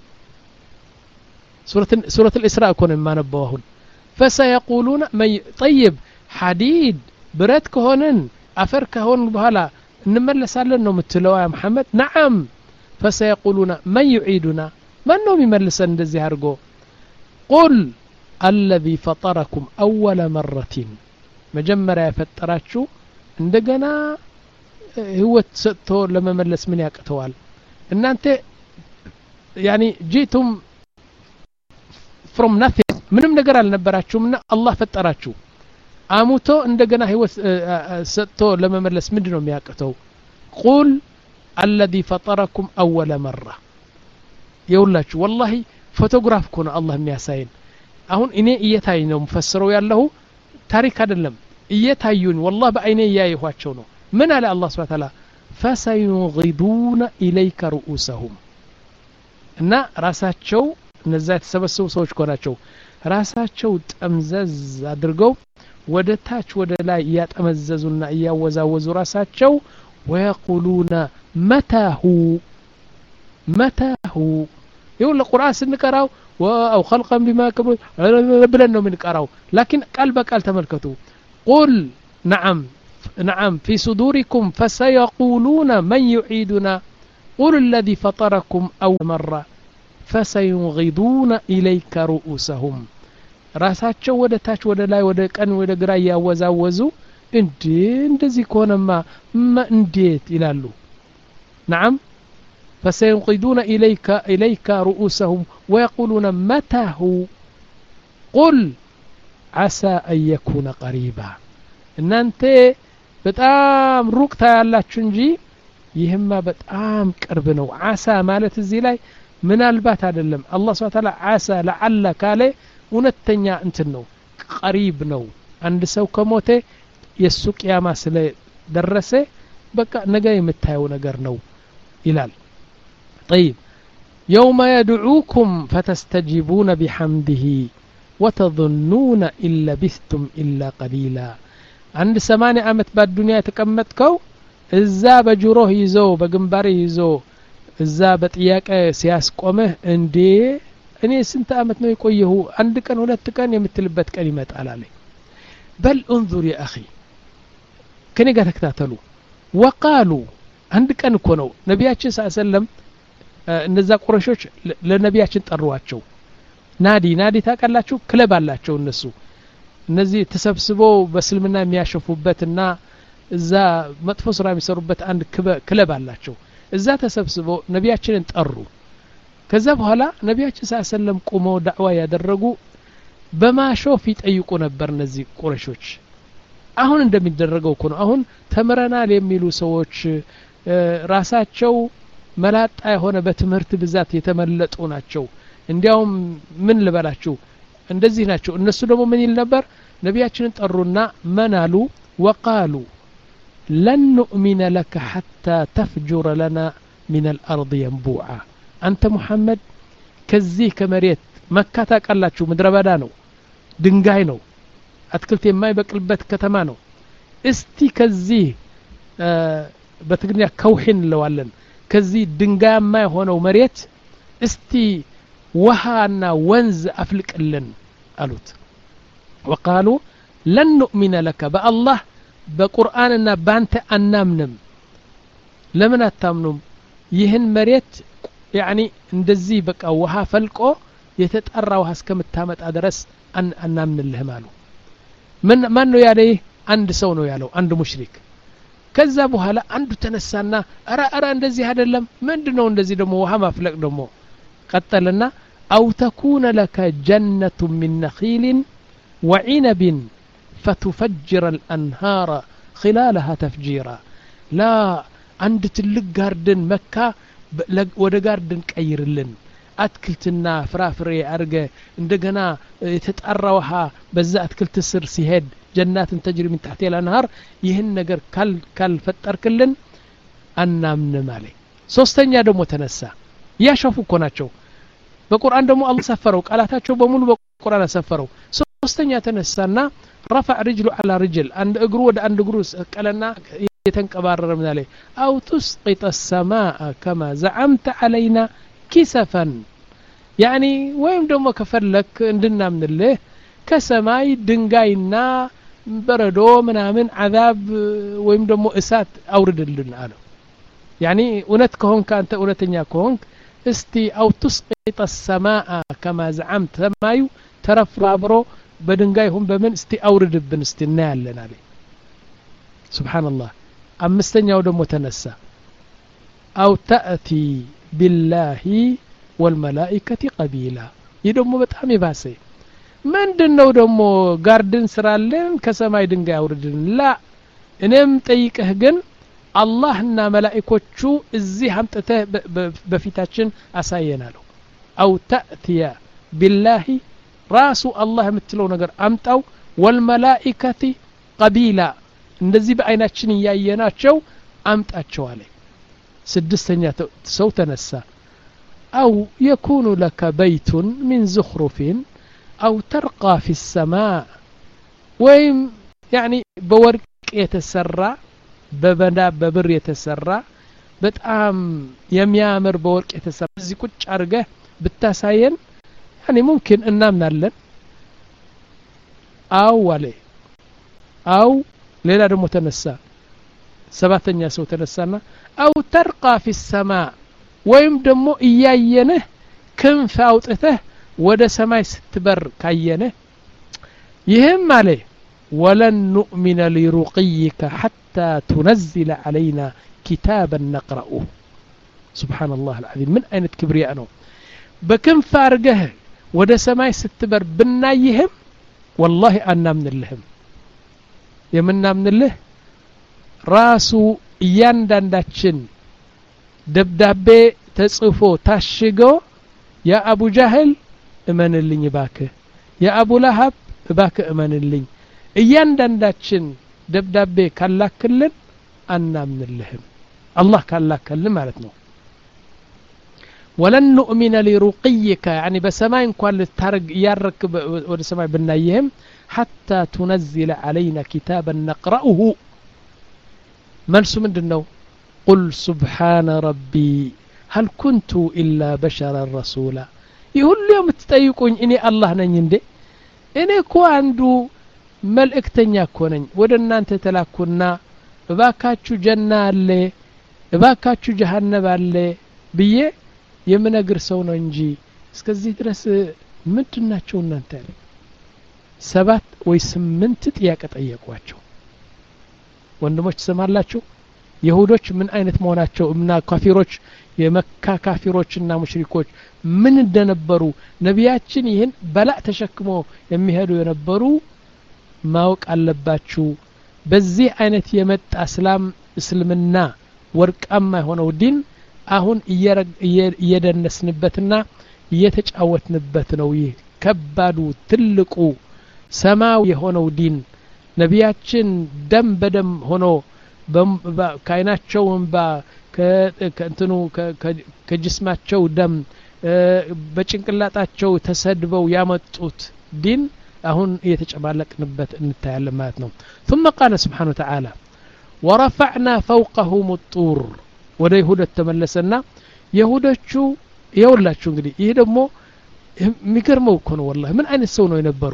سورة سورة الإسراء كون ما نبوهن فسيقولون من طيب حديد برد كهونن أفر كهون بهلا نملسالن نو متلوا يا محمد نعم فسيقولون من يعيدنا من نو يملسن እንደዚህ አርጎ قل الذي فطركم أول مرة መጀመሪያ የፈጠራችሁ እንደገና ህይወት ሰጥቶ ለመመለስ ምን ያቅተዋል እናንተ يعني جيتم from nothing ምንም ነገር አልነበራችሁምና አላህ ፈጠራችሁ አሙቶ እንደገና ህይወት ሰጥቶ ለመመለስ ምንድነው የሚያቅተው قل الذي فطركم أول مرة يقولላችሁ والله ፎቶግራፍ ኮነ አላህ የሚያሳየን አሁን እኔ እየታይ ነው መፈሰረው ያለው ታሪክ አይደለም እየታዩን والله በአይኔ ያይኋቸው ነው ምን አለ አላህ Subhanahu Ta'ala فسينغضون إليك رؤوسهم እና ራሳቸው እነዛ የተሰበሰቡ ሰዎች ኮናቸው ራሳቸው ጠምዘዝ አድርገው ወደ ታች ወደ ላይ ያጠመዘዙና ያወዛወዙ ራሳቸው ويقولون متى هو متى هو يقول القرآن سنقراو أو خلقا بما كبر بلن من قراو لكن قلب قال تملكتوا قل نعم نعم في صدوركم فسيقولون من يعيدنا قل الذي فطركم أول مرة فسينغضون إليك رؤوسهم ራሳቸው ወደ ታች ወደ ላይ ወደ ቀን ወደ ግራ ያወዛወዙ እንዴ እንደዚህ ከሆነማ እንዴት ይላሉ نعم فسينقضون إليك إليك رؤوسهم ويقولون متى هو قل عسى أن يكون قريبا እናንተ በጣም ሩቅ ታያላችሁ እንጂ ይህማ በጣም ቅርብ ነው ዓሳ ማለት እዚህ ላይ ምናልባት አይደለም አላህ Subhanahu Wa Ta'ala ዓሳ ለዓለ ካለ እውነተኛ እንትን ነው قريب ነው አንድ ሰው ከሞተ የሱ ቂያማ ስለ ደረሰ በቃ ነገ የምታየው ነገር ነው ይላል طيب يوم يدعوكم فتستجيبون بحمده وتظنون إن لبثتم إلا قليلا عند ثمانية ዓመት በዱንያ ተቀመጥከው እዛ በጆሮህ ይዞ በግንባሬ ይዞ እዛ በጥያቄ ሲያስቆምህ እንዴ እኔ ስንት ዓመት ነው የቆየሁ አንድ ቀን ሁለት ቀን የምትልበት ቀን ይመጣል አለ بل انظر يا أخي ከኔ ጋር ተከታተሉ وقالوا አንድ ቀን እኮ ነው ነቢያችን ሰለላሁ ዐለይሂ ወሰለም እነዛ ቁረሾች ለነቢያችን ጠሯቸው ናዲ ናዲ ታቀላችሁ ክለብ አላቸው እነሱ እነዚህ ተሰብስበው በእስልምና የሚያሸፉበትና እዛ መጥፎ ስራ የሚሰሩበት አንድ ክለብ አላቸው እዛ ተሰብስበው ነቢያችንን ጠሩ ከዛ በኋላ ነቢያችን ሰለላሁ ዐለይሂ ወሰለም ቆመው ዳዕዋ ያደረጉ በማሾፍ ይጠይቁ ነበር እነዚህ ቁረሾች አሁን እንደሚደረገው እኮ ነው አሁን ተመረናል የሚሉ ሰዎች ራሳቸው መላጣ የሆነ በትምህርት ብዛት የተመለጡ ናቸው እንዲያውም ምን ልበላችሁ እንደዚህ ናቸው እነሱ ደግሞ ምን ይል ነበር ነቢያችንን ጠሩና መናሉ وقالوا لن نؤمن لك حتى تفجر لنا من الأرض ينبوعا أنت محمد كزيه كمريت مكة تاقلاችሁ ምድረ በዳ ነው ድንጋይ ነው አትክልት የማይበቅልበት ከተማ ነው እስቲ ከዚህ በትግርኛ ከውሂን ለዋለን ከዚህ ድንጋያማ የሆነው መሬት እስቲ ውሃና ወንዝ አፍልቅልን አሉት وقالوا لن نؤمن لك بالله በቁርአንና ባንተ አናምንም ለምን አታምኑም ይህን መሬት يعني እንደዚህ በቃ ውሃ ፈልቆ የተጣራ ውሃ እስከምታመጣ ድረስ አናምንልህም አሉ ምን ማን ነው ያለ አንድ ሰው ነው ያለው አንድ ሙሽሪክ ከዛ በኋላ አንዱ ተነሳና አራ አራ እንደዚህ አይደለም ምንድነው እንደዚህ ደሞ ውሃ ማፍለቅ ደሞ ቀጠለና أو تكون لك جنة من نخيل وعنب فتفجر الأنهار خلالها تفجيرا لا عند تلق جاردن مكة ወደ ጋርደን ቀይርልን አትክልትና ፍራፍሬ አርገ እንደገና የተጣራ ውሃ በዛ አትክልት ስር ሲሄድ ጀናትን ተጅሪ من تحتها الانهار ይህን ነገር ካል ካልፈጠርክልን አናምን ማለት ሶስተኛ ደግሞ ተነሳ ያሸፉ እኮ ናቸው በቁርአን ደግሞ አላህ ሰፈረው ቃላታቸው በሙሉ በቁርአን ሰፈረው ሶስተኛ ተነሳና رفع رجله على رجل عند እግሩ ወደ አንድ እግሩ ቀለና የተንቀባረረ ምን አለ አው تسقط السماء كما زعمت علينا كسفا يعني ወይም ደግሞ ከፈለክ እንድናምንልህ ከሰማይ ድንጋይና በረዶ ምናምን عذاب ወይም ደግሞ እሳት አውርድልን አለ يعني እውነት ከሆንክ አንተ እውነተኛ ከሆንክ እስቲ አው تسقط السماء كما زعمت ሰማዩ ተረፍራብሮ በድንጋይሁን በምን እስቲ አውርድብን እስቲ እናያለን አለ سبحان الله አምስተኛው ደግሞ ተነሳ አው تأتي بالله والملائكة قبيلا ይደሞ በጣም ይባሰ ምንድነው ደግሞ ጋርደን ስራለን ከሰማይ ድንጋይ አውርድን ላ እኔም ጠይቀህ ግን አላህና መላእክቶቹ እዚህ አምጥተህ በፊታችን አሳየናለው አው تأتي بالله ራሱ አላህ የምትለው ነገር አምጣው والملائكة قبيلا እንደዚህ በአይናችን ያያየናቸው አምጣቸው አለ ስድስተኛ ሰው ተነሳ أو يكون لك بيت من زخرف أو ترقى في السماء ويم يعني بورق يتسرى ببنا ببر يتسرى بتأم يميامر بورق يتسرى زي كوش أرجه بالتساين يعني ممكن أنامنا لن أو ولي أو ليلة المتنسى سبعتنيا سو تنسانا أو ترقى في السماء ወይም ደግሞ እያየነህ ክንፍ አውጥተህ ወደ ሰማይ ስትበር ካየነህ ይህም አለ ወለን ኑእሚነ ሊሩቅይከ ሐታ ቱነዝለ ዓለይና ኪታበን ነቅረኡሁ ሱብሓነላህ አልዓዚም ምን አይነት ክብሪያ ነው በክንፍ አርገህ ወደ ሰማይ ስትበር ብናይህም ወላሂ አናምንልህም የምናምንልህ ራሱ እያንዳንዳችን ደብዳቤ ተጽፎ ታሽጎ ያ አቡ ጃህል እመንልኝ ባክህ ያ አቡ ለሃብ ባክህ እመንልኝ እያንዳንዳችን ደብዳቤ ካላክልን አናምንልህም አላህ ካላከልን ማለት ነው ولن نؤمن لرقيك يعني بسماء እንኳን ልታርግ ያረክ ወደ ሰማይ ብናይህም حتى تنزل علينا كتابا نقرأه መልሱ ምንድነው قل سبحان ربي هل كنت إلا بشرا رسولا ይሁሉ የምትጠይቁኝ እኔ አላህ ነኝ እንዴ እኔ እኮ አንዱ መልእክተኛ እኮ ነኝ ወደ እናንተ ተላኩና እባካችሁ ጀና አለ እባካችሁ ጀሃነም አለ ብዬ የምነግር ሰው ነው እንጂ እስከዚህ ድረስ ምንድናቸው እናንተ ሰባት ወይ ስምንት ጥያቄ ጠየቋቸው ወንድሞች ሰማላችሁ ይሁዶች ምን አይነት መሆናቸው እና ካፊሮች የመካ ካፊሮችና ሙሽሪኮች ምን እንደነበሩ ነቢያችን ይህን በላእ ተሸክሞ የሚሄዱ የነበሩ ማወቅ አለባችሁ በዚህ አይነት የመጣ እስላም እስልምና ወርቃማ የሆነው ዲን አሁን እየደነስንበትና እየተጫወትንበት ነው ይህ ከባዱ ትልቁ ሰማው የሆነው ዲን ነቢያችን ደም በደም ሆኖ ካይናቸውም ባ ከእንትኑ ከጅስማቸው ደም በጭንቅላታቸው ተሰድበው ያመጡት ዲን አሁን እየተጨማለቅንበት እንታያለን ማለት ነው ثم قال سبحانه وتعالى ورفعنا فوقهم الطور ወደ ይሁዳ ተመለሰና ይሁዶቹ ይውላችሁ እንግዲህ ይሄ ደግሞ የሚገርመው እኮ ነው والله ምን አይነት ሰው ነው የነበሩ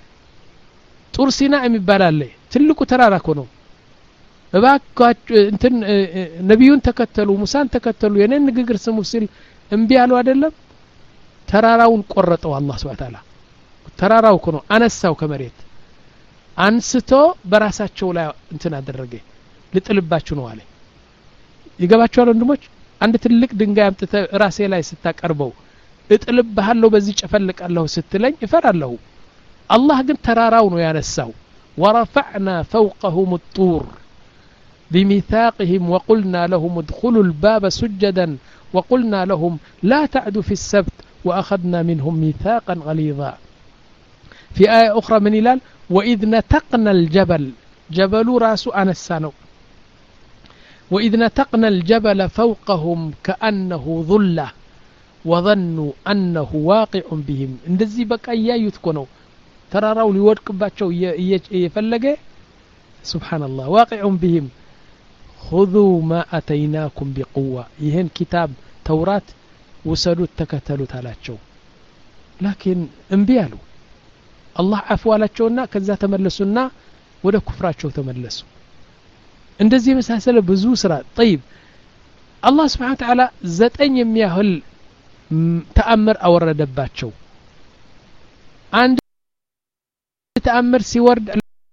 ጡር ሲና የሚባል አለ ትልቁ ተራራ እኮ ነው እባካችሁ እንትን ነብዩን ተከተሉ ሙሳን ተከተሉ የኔን ንግግር ስሙ ሲል እንቢ ያሉ አይደለም ተራራውን ቆረጠው አላህ Subhanahu Ta'ala ተራራው እኮ ነው አነሳው ከመሬት አንስቶ በራሳቸው ላይ እንትን አደረገ ልጥልባችሁ ነው አለ ይገባችኋል ወንድሞች አንድ ትልቅ ድንጋይ አምጥተ ራሴ ላይ ስታቀርበው እጥልብሃለሁ በዚህ ጨፈልቃለሁ ስትለኝ እፈራለሁ አላህ ግን ተራራው ነው ያነሳው ورفعنا فوقهم الطور بميثاقهم وقلنا لهم ادخلوا الباب سجدا وقلنا لهم لا تعدوا في السبت وأخذنا منهم ميثاقا غليظا في آية أخرى من إلال وإذ نتقنا الجبل جبل راس أنسانو وإذ نتقنا الجبل فوقهم كأنه ظلة وظنوا أنه واقع بهم اندزي بقى إياه يتكونوا تراراو ليودكباتشو يفلقه سبحان الله واقع بهم خذوا ما أتيناكم بقوة يهن كتاب توراة وسلوا التكتلوا تالاتشو لكن انبيالوا الله عفو علاتشونا كذا تملسونا وده كفراتشو تملسوا እንደዚህ መሳሰለ ብዙ ስራ طيب الله سبحانه وتعالى ዘጠኝ የሚያህል ተአምር አወረደባቸው አንድ ተአምር ሲወርድ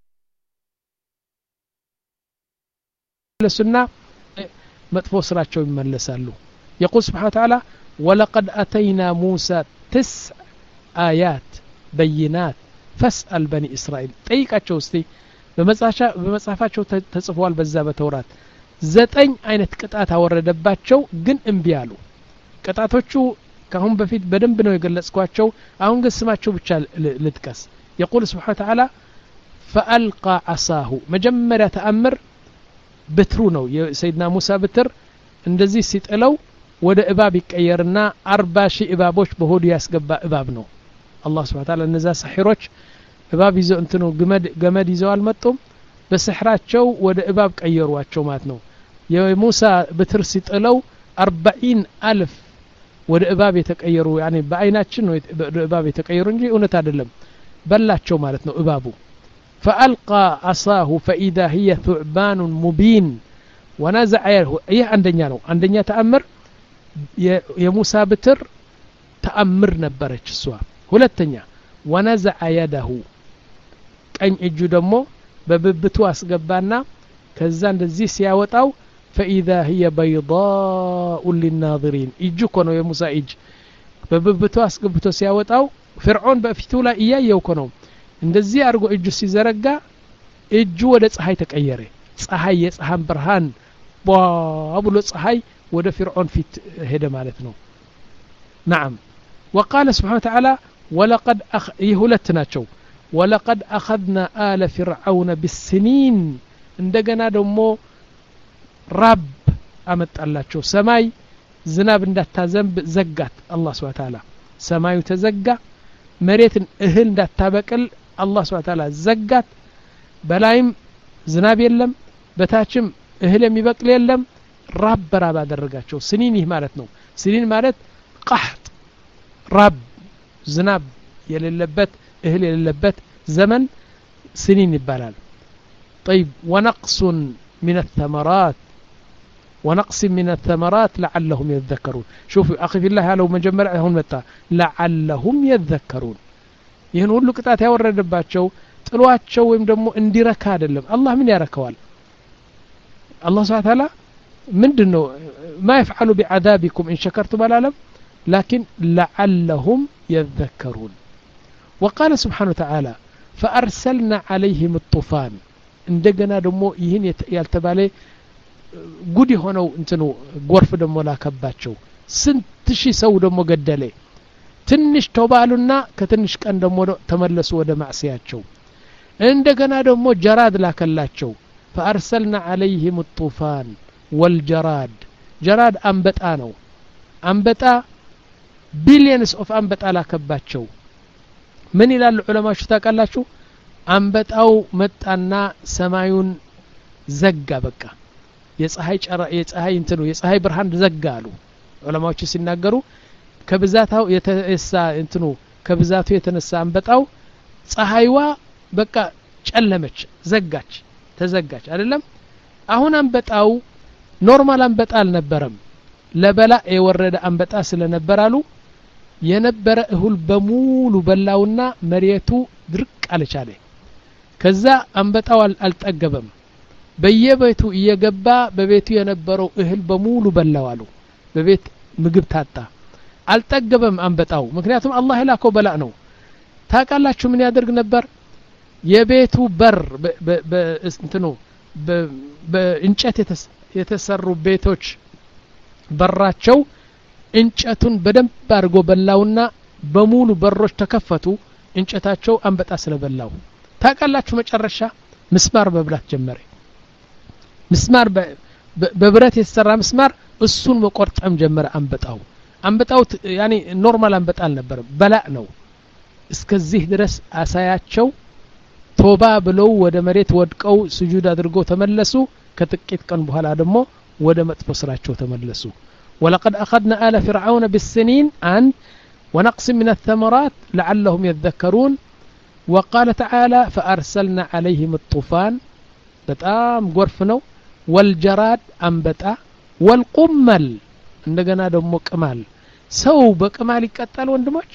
ለሱና መጥፎ ስራቸው ይመለሳሉ يقول سبحانه وتعالى ولقد أتينا موسى تسع آيات بينات فاسأل بني إسرائيل ጠይቃቸው እስቲ በመጽሐፋቸው ተጽፏል በዛ በተውራት ዘጠኝ አይነት ቅጣት አወረደባቸው ግን እንቢ አሉ ቅጣቶቹ ካሁን በፊት በደንብ ነው የገለጽኳቸው አሁን ግን ስማቸው ብቻ ልጥቀስ يقول سبحانه وتعالى فألقى عصاه መጀመሪያ ተአምር በትሩ ነው የሰይድና ሙሳ በትር እንደዚህ ሲጥለው ወደ እባብ ይቀየርና አርባ ሺህ እባቦች በሆዱ ያስገባ እባብ ነው አላህ Subhanahu Ta'ala እነዛ ሰሒሮች እባብ ይዘው እንትኑ ገመድ ገመድ ይዘው አልመጡም በስህራቸው ወደ እባብ ቀየሯቸው ማለት ነው የሙሳ በትር ሲጥለው አርባዒን አልፍ ወደ እባብ የተቀየሩ يعني በአይናችን ነው እባብ የተቀየሩ እንጂ እውነት አይደለም በላቸው ማለት ነው እባቡ فألقى عصاه فإذا هي ثعبان مبين ونزع يده ይህ አንደኛ ነው አንደኛ ተአምር የሙሳ በትር ተአምር ነበረች እሷ ሁለተኛ ونزع يده ቀኝ እጁ ደግሞ በብብቱ አስገባና ከዛ እንደዚህ ሲያወጣው فإذا هي بيضاء للناظرين እጁ እኮ ነው የሙሳ እጅ በብብቱ አስገብቶ ሲያወጣው ፍርዖን በፊቱ ላይ እያየው እኮ ነው እንደዚህ አድርጎ እጁ ሲዘረጋ እጁ ወደ ፀሐይ ተቀየረ ፀሐይ የፀሐይ ብርሃን ባብሎ ፀሐይ ወደ ፍርዖን ፊት ሄደ ማለት ነው نعم وقال سبحانه وتعالى ولقد أخ... يهولت ናቸው ولقد أخذنا آل فرعون بالسنين እንደገና ደግሞ رب አመጣላቸው ሰማይ ዝናብ እንዳታዘንብ ዘጋት አላህ Subhanahu Wa Ta'ala ሰማዩ ተዘጋ መሬትን እህል እንዳታበቅል አላህ Subhanahu Wa Ta'ala ዘጋት በላይም ዝናብ የለም በታችም እህል የሚበቅል የለም رب رب አደረጋቸው ስኒን ይህ ማለት ነው ስኒን ማለት قحط رب ዝናብ የሌለበት እህል የሌለበት ዘመን ስኒን ይባላል طيب ونقص من الثمرات ونقص من الثمرات لعلهم يذكرون شوفوا أخي في الله لو مجمع هون متى لعلهم يذكرون ይህን ሁሉ ቅጣት ያወረደባቸው ጥሏቸው ወይም ደግሞ እንዲረካ አይደለም አላህ ምን ያረከዋል አላህ Subhanahu Wa Ta'ala ምንድነው ما يفعل بعذابكم إن شكرتم العالم لكن لعلهم يذكرون وقال سبحانه وتعالى فأرسلنا عليهم الطوفان እንደገና ደግሞ ይህን ያልተባለ ጉድ ሆነው እንትኑ ጎርፍ ደግሞ ላከባቸው ስንት ሺህ ሰው ደግሞ ገደለ ትንሽ ተባሉና ከትንሽ ቀን ደግሞ ተመለሱ ወደ ማዕሲያቸው እንደገና ደግሞ ጀራድ ላከላቸው فأرسلنا عليهم الطوفان والجراد جراد አንበጣ ነው አንበጣ ቢሊየንስ ኦፍ አንበጣ ላከባቸው ምን ይላል ዑለማዎች ታውቃላችሁ አንበጣው መጣና ሰማዩን ዘጋ በቃ የፀሐይ ጨራ የፀሐይ እንትኑ የፀሐይ ብርሃን ዘጋሉ ዑለማዎች ሲናገሩ ከብዛታው የተነሳ እንትኑ ከብዛቱ የተነሳ አንበጣው ፀሐይዋ በቃ ጨለመች ዘጋች ተዘጋች አይደለም አሁን አንበጣው ኖርማል አንበጣ አልነበረም ለበላ የወረደ አንበጣ ስለነበራሉ የነበረ እሁል በሙሉ በላውና መሬቱ ድርቅ አለቻለ ከዛ አንበጣው አልጠገበም በየቤቱ እየገባ በቤቱ የነበረው እህል በሙሉ በላዋሉ በቤት ምግብ ታጣ አልጠገበም አንበጣው ምክንያቱም አላህ ላከው በላ ነው ታቃላችሁ ምን ያደርግ ነበር የቤቱ በር በእንትኑ በእንጨት የተሰሩ ቤቶች በራቸው እንጨቱን በደንብ አድርጎ በላውና በሙሉ በሮች ተከፈቱ እንጨታቸው አንበጣ ስለበላው ታቃላችሁ መጨረሻ ምስማር በብላት ጀመረ ምስማር በብረት የተሰራ ምስማር እሱን መቆርጠም ጀመረ አንበጣው አንበጣው ያኒ ኖርማል አንበጣ አልነበረም በላ ነው እስከዚህ ድረስ አሳያቸው ቶባ ብለው ወደ መሬት ወድቀው ስጁድ አድርገው ተመለሱ ከጥቂት ቀን በኋላ ደግሞ ወደ መጥፎ ስራቸው ተመለሱ ولقد أخذنا آل فرعون بالسنين أن ونقص من الثمرات لعلهم يذكرون وقال تعالى فأرسلنا عليهم الطوفان بتام غرفنو والجراد أنبتا والقمل عندنا دمو كمال سو بكمال يقتل وندموش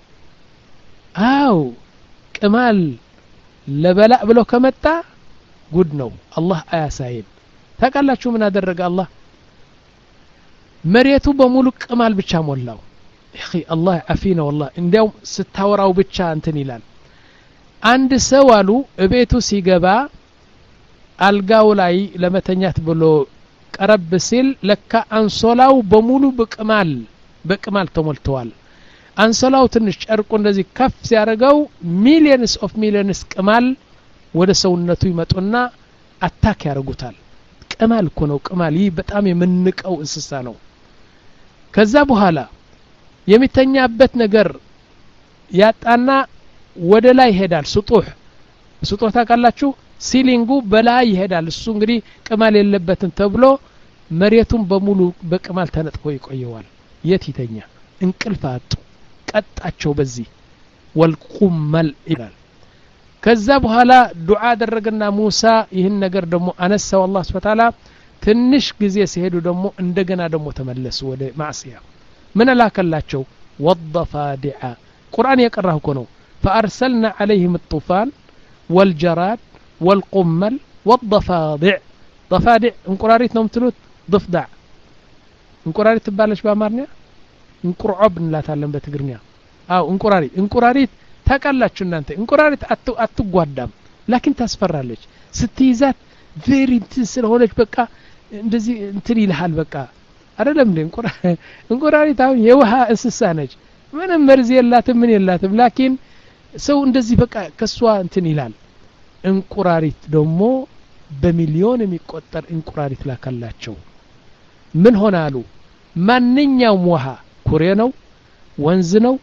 آو كمال لبلاء بلو كمتا قد نو الله آيا سايد تقال شو من أدرق الله مريتو بمولو كمال بچا مولاو اخي الله عفينا والله انديوم ستاوراو بچا انتن ይላል አንድ ሰው አሉ እቤቱ ሲገባ አልጋው ላይ ለመተኛት ብሎ ቀረብ ሲል ለካ አንሶላው በሙሉ በቅማል በቅማል ተሞልቷል አንሶላው ትንሽ ጨርቁ እንደዚህ ከፍ ሲያረጋው ሚሊየንስ ኦፍ ሚሊየንስ ቅማል ወደ ሰውነቱ ይመጡና አታክ ያረጉታል ቅማል እኮ ነው ቅማል ይህ በጣም የምንቀው እንስሳ ነው ከዛ በኋላ የሚተኛበት ነገር ያጣና ወደ ላይ ይሄዳል ስጡህ ስጡህ ታውቃላችሁ ሲሊንጉ በላይ ይሄዳል እሱ እንግዲህ ቅማል የለበትን ተብሎ መሬቱን በሙሉ በቅማል ተነጥቆ ይቆየዋል የት ይተኛ እንቅልፍ አጡ ቀጣቸው በዚህ ወልቁመል ይላል ከዛ በኋላ ዱዓ አደረገና ሙሳ ይህን ነገር ደግሞ አነሳው አላህ Subhanahu Wa Ta'ala ትንሽ ጊዜ ሲሄዱ ደግሞ እንደገና ደግሞ ተመለሱ ወደ ማዕሲያ ምን ላከላቸው ወضفادع ቁርአን የቀራሁ እኮ ነው فأرسلنا عليهم الطوفان والجراد والقمل والضفادع ضفادع انقراريت ነው የምትሉት ضفدع እንቁራሪት ትባለች በአማርኛ እንቁርዖብ እንላታለን በትግርኛ አው እንቁራሪት እንቁራሪት ታቃላችሁ እናንተ እንቁራሪት አትጓዳም ላኪን ታስፈራለች ስትይዛት ቬሪ እንትን ስለሆነች በቃ እንደዚህ እንትን ይልሃል በቃ አይደለም እንዴ እንቁራሪት አሁን የውሃ እንስሳ ነች ምንም መርዝ የላትም ምን የላትም ላኪን ሰው እንደዚህ በቃ ከሷ እንትን ይላል እንቁራሪት ደግሞ በሚሊዮን የሚቆጠር እንቁራሪት ላካላቸው ምን ሆናሉ ማንኛውም ውሃ ኩሬ ነው ወንዝ ነው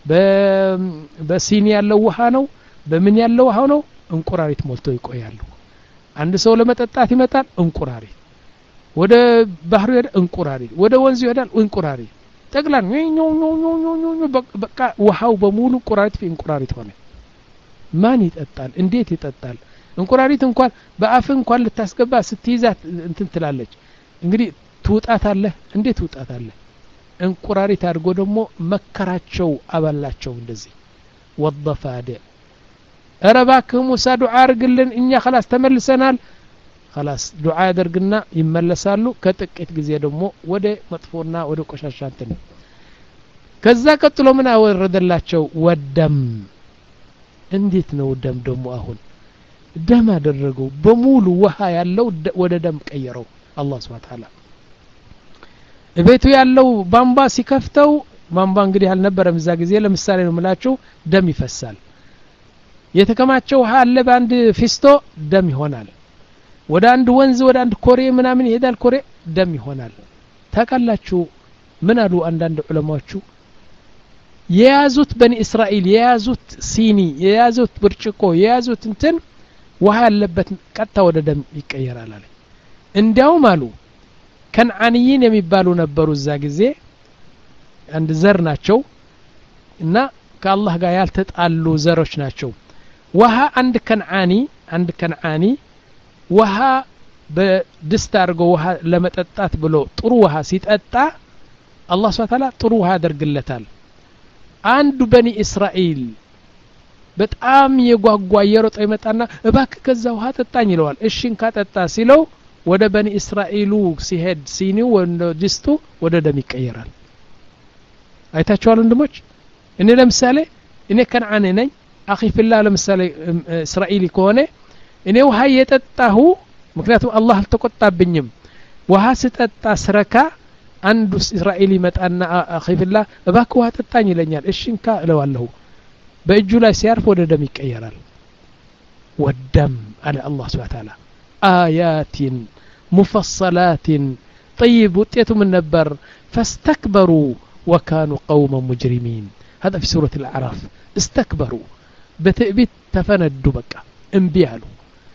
በሲኒ ያለው ውሃ ነው በምን ያለው ውሃ ነው እንቁራሪት ሞልተው ይቆያሉ አንድ ሰው ለመጠጣት ይመጣል እንቁራሪት ወደ ባህሩ ይሄዳል እንቁራሪት ወደ ወንዝ ይሄዳል እንቁራሪት ጠቅላላ ኞ ኞ ኞ ኞ በቃ ውሃው በሙሉ እንቁራሪት እንቁራሪት ሆነ ማን ይጠጣል እንዴት ይጠጣል እንቁራሪት እንኳን በአፍ እንኳን ልታስገባ ስትይዛት እንትን ትላለች እንግዲህ ትውጣታለህ እንዴት ትውጣታለህ እንቁራሪት አድርጎ ደግሞ መከራቸው አባላቸው እንደዚህ ወضفادع አረባከ ሙሳ ዱዓ አርግልን እኛ خلاص ተመልሰናል خلاص ዱዓ ያደርግና ይመለሳሉ ከጥቂት ጊዜ ደግሞ ወደ መጥፎና ወደ ቆሻሻ እንትን ከዛ ቀጥሎ ምን አወረደላቸው ወደም እንዴት ነው ደም ደግሞ አሁን ደም አደረገው በሙሉ ውሃ ያለው ወደ ደም ቀየረው አላህ Subhanahu Ta'ala ቤቱ ያለው ባምባ ሲከፍተው ባምባ እንግዲህ አልነበረም እዛ ጊዜ ለምሳሌ ነው ምላችሁ ደም ይፈሳል የተከማቸው ውሃ አለ በአንድ ፊስቶ ደም ይሆናል ወደ አንድ ወንዝ ወደ አንድ ኮሬ ምናምን ይሄዳል ኮሬ ደም ይሆናል ታቃላችሁ ምን አሉ አንዳንድ ዑለማዎቹ የያዙት በኒ እስራኤል የያዙት ሲኒ የያዙት ብርጭቆ የያዙት እንትን ውሃ ያለበት ቀጣ ወደ ደም ይቀየራል አለ እንዲያውም አሉ ከነዓንይን የሚባሉ ነበሩ እዛ ጊዜ አንድ ዘር ናቸው እና ከአላህ ጋር ያልተጣሉ ዘሮች ናቸው ውሃ አንድ ከነዓኒ አንድ ከነዓኒ ውሃ በድስት አድርጎ ውሃ ለመጠጣት ብሎ ጥሩ ውሃ ሲጠጣ አላህ Subhanahu Ta'ala ጥሩ ውሃ ያደርግለታል አንዱ በኒ እስራኤል በጣም የጓጓ የሮጠ ይመጣና እባክ ከዛ ውሃ ጠጣኝ ይለዋል እሺን ካጠጣ ሲለው ወደ በኒ እስራኤሉ ሲሄድ ሲኒው ወንዶ ድስቱ ወደ ደም ይቀየራል አይታችኋል ወንድሞች እኔ ለምሳሌ እኔ ከነዓን ነኝ አኺ ፊላህ ለምሳሌ እስራኤሊ ከሆነ እኔ ውሃ የጠጣሁ ምክንያቱም አላህ አልተቆጣብኝም ውሃ ስጠጣ ስረካ አንዱ እስራኤሊ መጣና አኺ ፊላህ እባክ ውሃ ጠጣኝ ይለኛል እሺንካ እለዋለሁ በእጁ ላይ ሲያርፍ ወደ ደም ይቀየራል ወደም አለ አላህ Subhanahu Ta'ala آيات مفصلات طيب وتيتم النبر فاستكبروا وكانوا قوما مجرمين هذا في سورة الأعراف استكبروا بتأبيت تفندوا بقى انبيالوا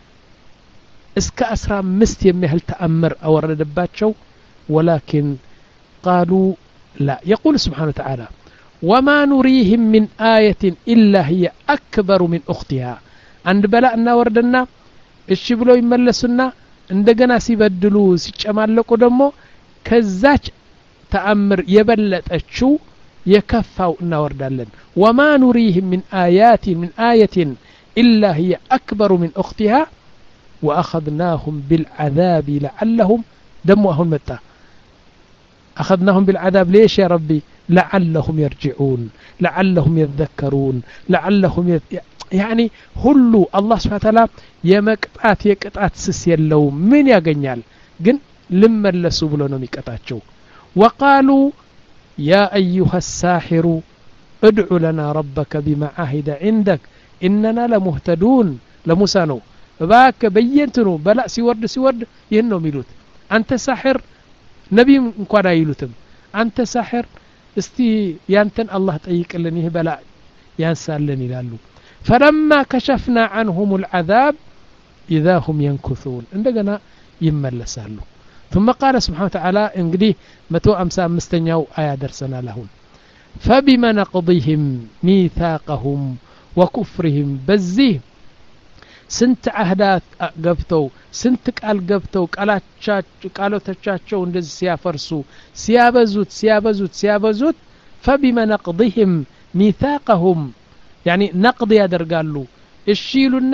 اسك أسرى مست يمهل تأمر أو الردباتشو ولكن قالوا لا يقول سبحانه وتعالى وما نريهم من آية إلا هي أكبر من أختها عند بلاءنا وردنا እሺ ብሎ ይመለሱና እንደገና ሲበድሉ ሲጨማለቁ ደግሞ ከዛች ተአምር የበለጠችው የከፋው እናወርዳለን وما نريهم من آيات من آية إلا هي أكبر من أختها وأخذناهم بالعذاب لعلهم دموهم متى أخذناهم بالعذاب ليش يا ربي لعلهم يرجعون لعلهم يذكرون لعلهم يذ... يعني ሁሉ አላህ Subhanahu Ta'ala የመቅጣት የቅጣት ስስ የለው ምን ያገኛል ግን ልመለሱ ብሎ ነው የሚቀጣቸው وقالوا يا ايها الساحر ادع لنا ربك بما عهد عندك اننا لمهتدون لموسى ነው ባክ በየንትኑ በላ ሲወርድ ሲወርድ ይሄን ነው የሚሉት አንተ ሳሕር ነብይ እንኳን አይሉትም አንተ ሳሕር እስቲ ያንተን አላህ ጠይቅልን ይሄ በላ ያንሳልን ይላሉ فلما كشفنا عنهم العذاب إذا هم ينكثون عندنا يملسالو ثم قال سبحانه وتعالى انقدي متو أمسا مستنيو آية درسنا لهم فبما نقضهم ميثاقهم وكفرهم بزيه سنت عهدات قبتو سنت قال قبتو قالو تشاچو እንደዚህ ሲያፈርሱ ሲያበዙት ሲያበዙት ሲያበዙት فبما نقضهم ميثاقهم يعني نقض ያደርጋሉ እሺ ይሉና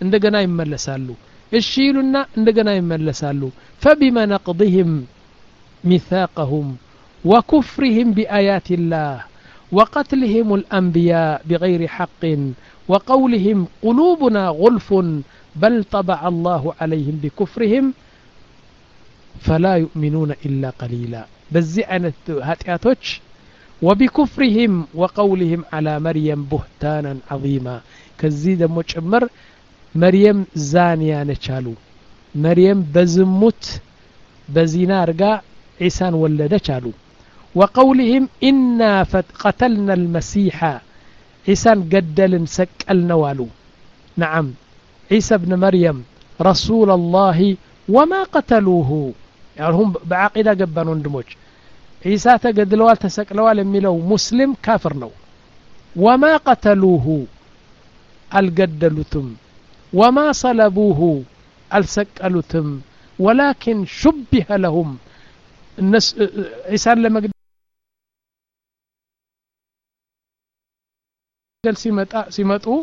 እንደገና ይመለሳሉ እሺ ይሉና እንደገና ይመለሳሉ فبما نقضهم ميثاقهم وكفرهم بآيات الله وقتلهم الأنبياء بغير حق وقولهم قلوبنا غلف بل طبع الله عليهم بكفرهم فلا يؤمنون إلا قليلا بزعنة هاتياتوش وبكفرهم وقولهم على مريم بهتانا عظيما كزيد مجمر مريم زانية نشالو مريم بزمت بزنا رقا عيسان ولد شالو وقولهم إنا قتلنا المسيح عيسان قدل سكال نوالو نعم عيسى ابن مريم رسول الله وما قتلوه يعني هم بعقيدة قبانون دموج عيسى تقدلوال تسكلوال ميلو مسلم كافر نو وما قتلوه القدلتم وما صلبوه السكلتم ولكن شبه لهم الناس عيسى لما قال سمتوا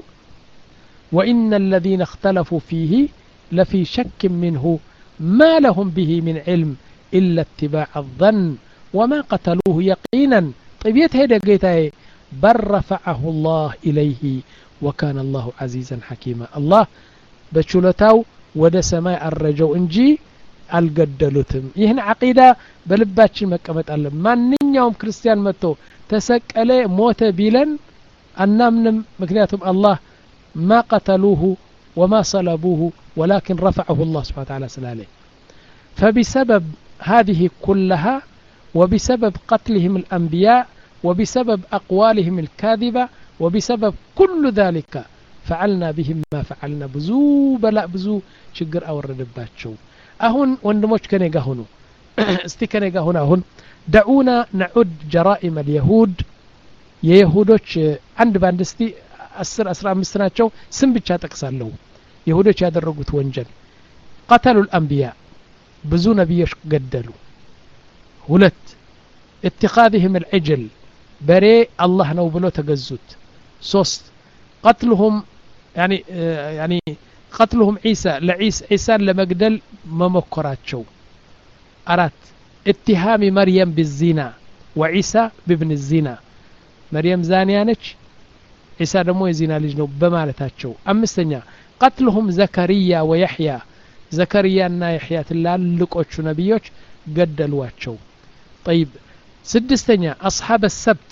وإن الذين اختلفوا فيه لفي شك منه ما لهم به من علم إلا اتباع الظن وما قتلوه يقينا طيب يتهدى قيتاي بل رفعه الله إليه وكان الله عزيزا حكيما الله بشلتاو ودا سماء الرجو انجي القدلتم يهن عقيدة بلباتش مكامت ألم ما نينيوم كريستيان متو تسكالي موت بيلن النامنم مكنياتهم الله ما قتلوه وما صلبوه ولكن رفعه الله سبحانه وتعالى سلاله فبسبب هذه كلها وبسبب قتلهم الأنبياء وبسبب أقوالهم الكاذبة وبسبب كل ذلك فعلنا بهم ما فعلنا بزو بلا بزو شجر أو الردباتشو أهون وندموش كنيقا هنو استي كنيقا هنا هن دعونا نعد جرائم اليهود يهودوش عند باندستي أسر أسرع مستناتشو سنبتشا تقسالو يهودوش يادرقوت وانجل قتلوا الأنبياء بزو نبيش قدلوا ولت اتخاذهم العجل بري الله نوبلو تقزوت صوست قتلهم يعني يعني قتلهم عيسى لعيسى عيسى لمقدل ممكراتشو أرات اتهام مريم بالزنا وعيسى بابن الزنا مريم زانيانش عيسى دمو يزنا لجنو بمالتاتشو أمستنيا قتلهم زكريا ويحيى زكريا نا يحيى تلال لقوتشو نبيوش قدلواتشو طيب سدستنيا أصحاب السبت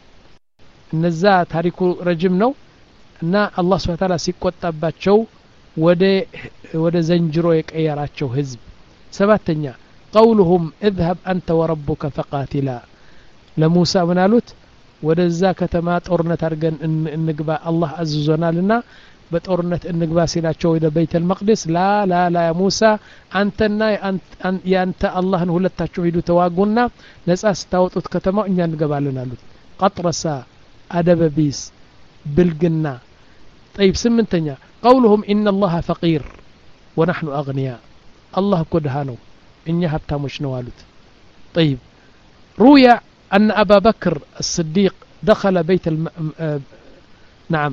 النزا تاريكو رجمنو እና አላህ Subhanahu Ta'ala ሲቆጣባቸው ወደ ወደ ዘንጅሮ የቀየራቸው ህዝብ ሰባተኛ قولهم اذهب انت وربك فقاتلا ለሙሳ ምናሉት ወደዛ ከተማ ጦርነት አድርገን እንግባ አላህ አዝዞናልና በጦርነት እንግባ ሲላቸው ወደ ቤተል መቅደስ ላ ላ ላ ሙሳ አንተና ያንተ አላህን ሁለታችሁ ሄዱ ተዋጉና ነፃ ስታወጡት ከተማው እኛ እንገባለን አሉት ቀጥረሳ አደበቢስ بالجنة طيب سمنتنيا قولهم إن الله فقير ونحن أغنياء الله كدهانو إن يهبتا مش نوالد طيب روي أن أبا بكر الصديق دخل بيت الم... آه... نعم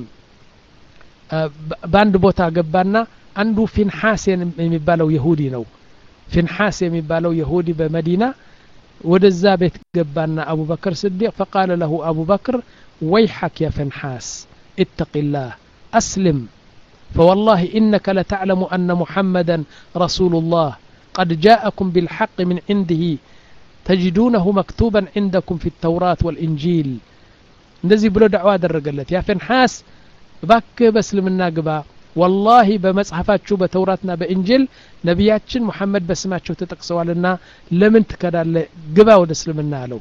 آه... باند بوتا قبانا عنده فنحاس يمبالو يهودي نو فنحاس يمبالو يهودي بمدينة ودزا بيت قبانا أبو بكر الصديق فقال له أبو بكر ويحك يا فنحاس اتق الله أسلم فوالله إنك لتعلم أن محمدا رسول الله قد جاءكم بالحق من عنده تجدونه مكتوبا عندكم في التوراة والإنجيل نزي بلو دعوة درقلت يا فنحاس باك بسلم الناقبة والله بمصحفات شو بتوراتنا بإنجيل نبياتشن محمد بسمات شو تتقسوا لنا لمن تكدا قبا ودسلمنا له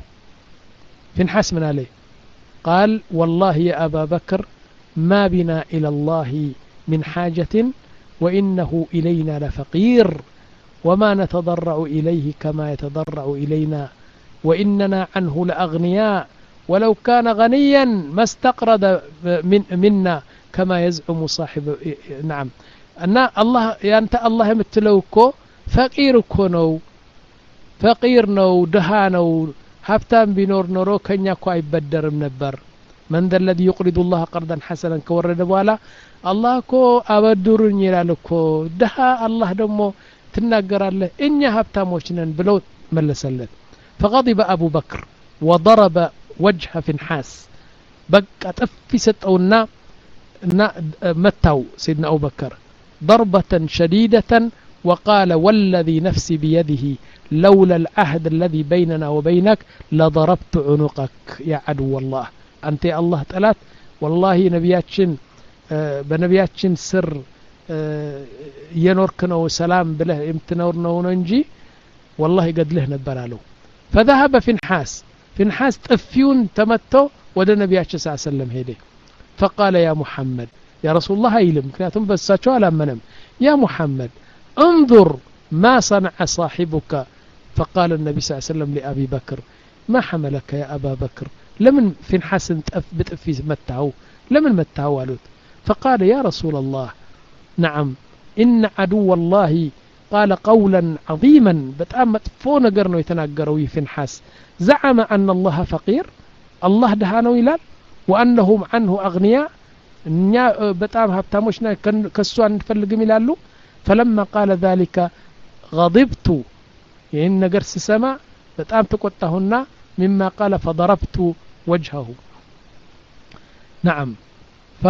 فنحاس من عليه قال والله يا أبا بكر ما بنا إلى الله من حاجة وإنه إلينا لفقير وما نتضرع إليه كما يتضرع إلينا وإننا عنه لأغنياء ولو كان غنيا ما استقرد من منا كما يزعم صاحب نعم أن الله يا أنت الله متلوكو فقير كونو فقير نو دهانو هفتان بنور نورو كنيا كو አይበደርም ነበር من ذا الذي يقرض الله قرضا حسنا كورد بوالا الله كو أبدرن يلالكو دها الله دمو تناقر الله إني هبتاموش نن بلو ملسلت فغضب أبو بكر وضرب وجه فنحاس بقى تفي ستونا متاو سيدنا أبو بكر ضربة شديدة وقال والذي نفسي بيده لولا العهد الذي بيننا وبينك لضربت عنقك يا عدو الله أنت الله تلات والله نبياتشن بنبياتشن سر ينوركنا وسلام بله امتنورنا وننجي والله قد له نبرالو فذهب فنحاس فنحاس تفيون تمتو ودى نبياتش صلى الله عليه وسلم هيدي فقال يا محمد يا رسول الله هيلم كناتهم بساتشو على منم يا محمد انظر ما صنع صاحبك فقال النبي صلى الله عليه وسلم لأبي بكر ما حملك يا أبا بكر لمن فنحاس بتأفي متعو لمن متعو والوت فقال يا رسول الله نعم إن عدو الله قال قولا عظيما بتأمت فون قرنو يتناقروا فنحاس زعم أن الله فقير الله دهانو يلال وأنهم عنه أغنياء بتأم هبتاموشنا كسوان نفلق ملالو فلما قال ذلك غضبت يعني نقر سسما بتأم تقوتهن مما قال فضربت وجهه نعم ف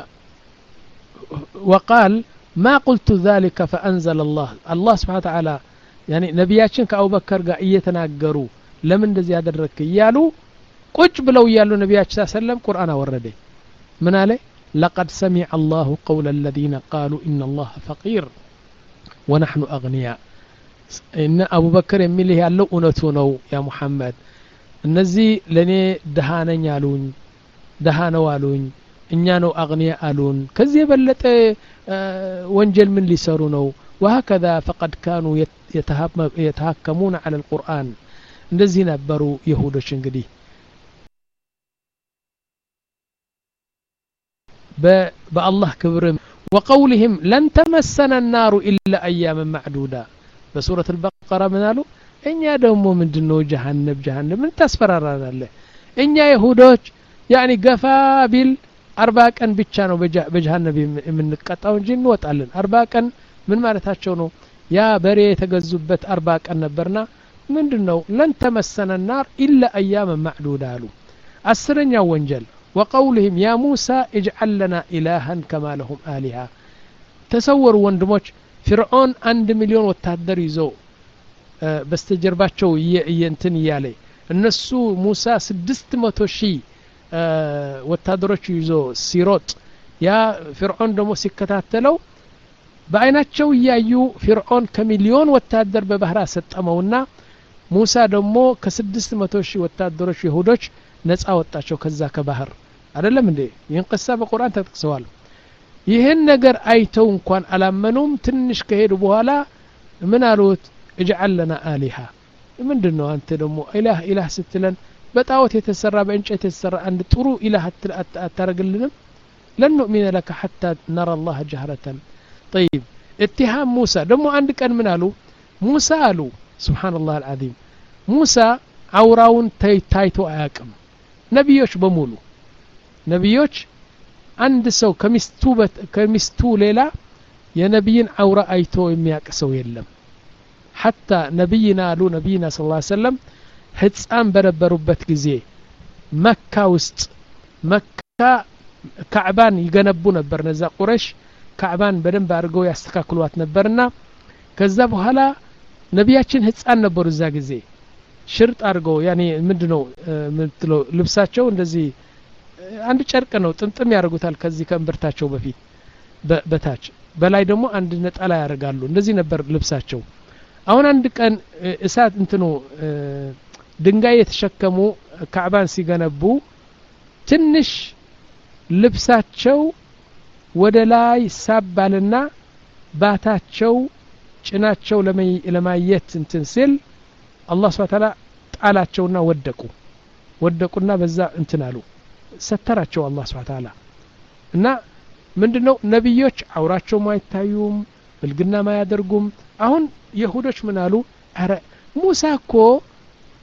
وقال ما قلت ذلك فأنزل الله الله سبحانه وتعالى يعني نبياتشن كأبو بكر قائيتنا قروا لمن دزي هذا الرك يالو قج بلو يالو نبياتش صلى الله عليه وسلم قرآن ورده من عليه لقد سمع الله قول الذين قالوا إن الله فقير ونحن أغنياء إن أبو بكر يميله يالو أنتونو يا محمد النزي لني دهانا يالون دهانا والون إنيانو أغنياء آلون كذي بلت وانجل من لسارونو وهكذا فقد كانوا يتهكمون على القرآن እንደዚህ ነበሩ ይሁዶች እንግዲህ በአላህ ክብር وقولهم لن تمسنا النار إلا أياما معدودة بسورة البقرة منالو እኛ ደግሞ ምንድነው ጀሃነም ጀሃነም ምን ታስፈራራናለህ እኛ ይሁዶች يعني ገፋ ቢል አርባ ቀን ብቻ ነው በጀሃነም የምንቀጣው እንጂ እንወጣለን አርባ ቀን ምን ማለታቸው ነው ያ በሬ የተገዙበት አርባ ቀን ነበርና ምንድነው لن تمسنا النار إلا أياما معدودة አሉ አስረኛ ወንጀል وقولهم يا موسى اجعل لنا إلها كما لهم آلهة تصوروا ወንድሞች فرعون አንድ ሚሊዮን ወታደር ይዞ በስተጀርባቸው እንትን ያለ እነሱ ሙሳ ስድስት መቶ ሺህ ወታደሮች ይዞ ሲሮጥ ያ ፍርዖን ደግሞ ሲከታተለው በአይናቸው ያዩ ፍርዖን ከሚሊዮን ወታደር በባህር አሰጠመውና ሙሳ ደግሞ ከስድስት መቶ ሺህ ወታደሮች ይሁዶች ነፃ ወጣቸው ከዛ ከባህር አይደለም እንዴ ይህን ቅሳ በቁርአን ተጠቅሰዋል ይህን ነገር አይተው እንኳን አላመኑም ትንሽ ከሄዱ በኋላ ምን አሉት اجعل لنا آلهة ምንድነው አንተ ደግሞ ኢላህ ኢላህ ስትለን በጣዖት የተሰራ በእንጨት የተሰራ አንድ ጥሩ ኢላህ አታረግልንም لن نؤمن لك حتى نرى الله جهرة طيب اتهام موسى ደግሞ አንድ ቀን ምን አሉ موسى አሉ سبحان الله العظيم موسى አውራውን ታይቶ አያቅም ነብዮች በሙሉ ነብዮች አንድ ሰው ከሚስቱ ከሚስቱ ሌላ የነብይን አውራ አይቶ የሚያቅ ሰው የለም حتى نبينا له نبينا صلى الله عليه وسلم ህፃን በነበሩበት ጊዜ መካ ውስጥ መካ ካዕባን ይገነቡ ነበር ነዛ ቁረሽ ካዕባን በደንብ አድርገው ያስተካክሏት ነበርና ከዛ በኋላ ነብያችን ህፃን ነበሩ እዛ ጊዜ ሽርጥ አድርገው ያኔ ምንድነው ምትለው ልብሳቸው እንደዚህ አንድ ጨርቅ ነው ጥምጥም ያደርጉታል ከዚህ ከእምብርታቸው በፊት በታች በላይ ደግሞ አንድ ነጠላ ያደርጋሉ እንደዚህ ነበር ልብሳቸው አሁን አንድ ቀን እሳት እንትኑ ድንጋይ የተሸከሙ ካዕባን ሲገነቡ ትንሽ ልብሳቸው ወደ ላይ ሳባልና ባታቸው ጭናቸው ለማየት እንትን ሲል አላህ Subhanahu Ta'ala ጣላቸውና ወደቁ ወደቁና በዛ እንትን አሉ ሰተራቸው አላህ Subhanahu Ta'ala እና ምንድነው ነብዮች አውራቸው ማይታዩም ብልግና ማያደርጉም አሁን ይሁዶች ምን አሉ አረ ሙሳ እኮ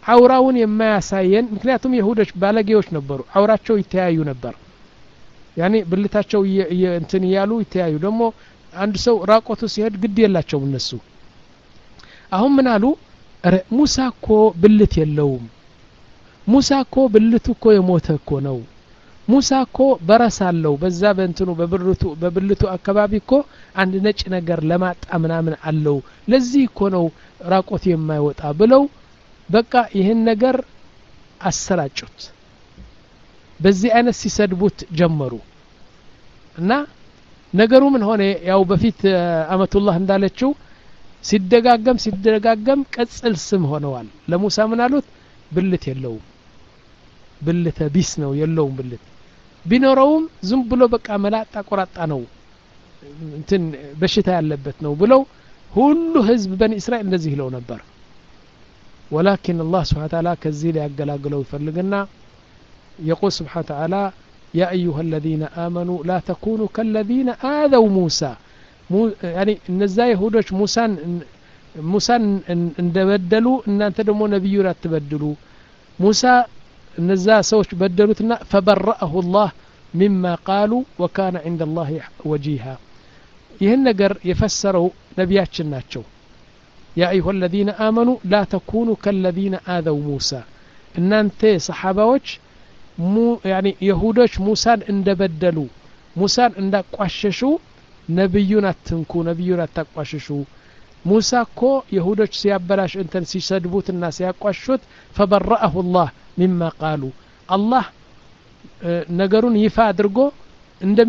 አውራውን የማያሳየን ምክንያቱም ይሁዶች ባለጌዎች ነበሩ አውራቸው ይተያዩ ነበር ያኔ ብልታቸው እንትን ያሉ ይተያዩ ደግሞ አንድ ሰው ራቆቱ ሲሄድ ግድ የላቸው እነሱ አሁን ምን አሉ ሙሳ እኮ ብልት የለውም ሙሳ እኮ ብልቱ እኮ የሞተ እኮ ነው ሙሳ እኮ በረሳለው በዛ በእንትኑ በብልቱ በብልቱ አካባቢ እኮ አንድ ነጭ ነገር ለማጣ ምናምን አለው ለዚህ እኮ ነው ራቆት የማይወጣ ብለው በቃ ይሄን ነገር አሰራጩት በዚህ አይነት ሲሰድቡት ጀመሩ እና ነገሩ ምን ሆነ ያው በፊት አመቱላህ እንዳለችው ሲደጋገም ሲደጋገም ቀጽል ስም ሆነዋል ለሙሳ ምን አሉት ብልት የለውም ብልተ ቢስ ነው የለውም ብልት ቢኖረውም ዝም ብሎ በቃ መላጣ ቆራጣ ነው እንትን በሽታ ያለበት ነው ብለው ሁሉ ህዝብ በኒ እስራኤል እንደዚህ ይለው ነበር ولكن الله سبحانه وتعالى كذي ليغلاغلوا يفلغنا يقول سبحانه وتعالى يا ايها الذين امنوا لا تكونوا كالذين آذوا موسى مو يعني እነዛ ይሁዶች ሙሳን ሙሳን እንደበደሉ እናንተ ደግሞ ነብዩን አትበድሉ ሙሳ እነዛ ሰዎች በደሉትና فبرأه الله مما قالوا وكان عند الله وجيها ይህን ነገር የፈሰረው ነብያችን ናቸው يا أيها الذين آمنوا لا تكونوا كالذين آذوا موسى إن أنت صحابوش مو يعني يهودوش موسى اندبدلوا موسى اندك قششوا نبينا تنكو نبينا تقششوا موسى كو يهودوش سيابلاش انتن سيسدبوت الناس يقششوت فبرأه الله مما قالوا الله نقرون يفا درقو اندم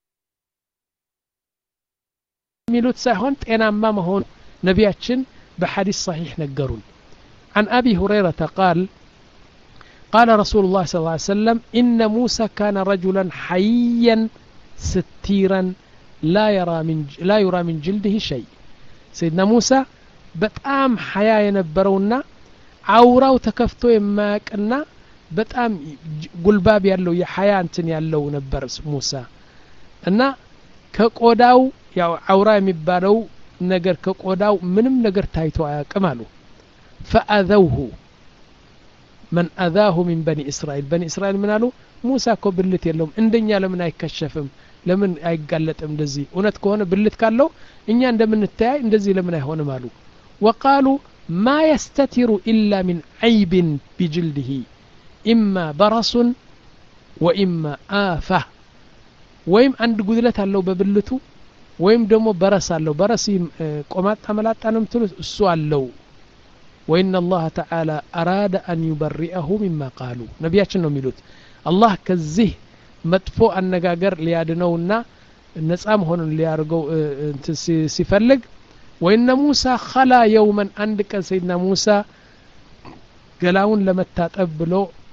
ميلوت ساهون انا ما مهون نبياتشن بحديث صحيح نقرون عن أبي هريرة قال قال رسول الله صلى الله عليه وسلم إن موسى كان رجلا حيا ستيرا لا يرى من لا يرى من جلده شيء سيدنا موسى بتأم حياة ينبرونا عوراو تكفتو يماكنا بتأم قلباب يالو يحياة انتن يالو نبرس موسى أنا كقوداو يا عورا يمبارو ነገር ከቆዳው ምንም ነገር ታይቶ አያቀማሉ فأذوه من أذاه من بني إسرائيل بني إسرائيل منالو موسى كو بلت يلوم እንደኛ ለምን አይከሸፍም ለምን አይጋለጥም እንደዚህ እውነት ከሆነ ብልት ካለው እኛ እንደምንታይ እንደዚህ ለምን አይሆንም አሉ وقالوا ما يستتر إلا من عيب بجلده إما برص وإما آفة ወይም አንድ ጉድለት አለው በብልቱ ወይም ደግሞ በረስ አለው በረስ ቆማጣ መላጣ ነው ምትሉት እሱ አለው وإن الله تعالى أراد أن يبرئه مما قالوا ነብያችን ነው የሚሉት አላህ ከዚህ መጥፎ አነጋገር ሊያድነውና ነጻም ሆነን ሊያርገው ሲፈልግ وإن موسى خلا يوما አንድ ቀን ሰይድና ሙሳ ገላውን ለመታጠብ ብሎ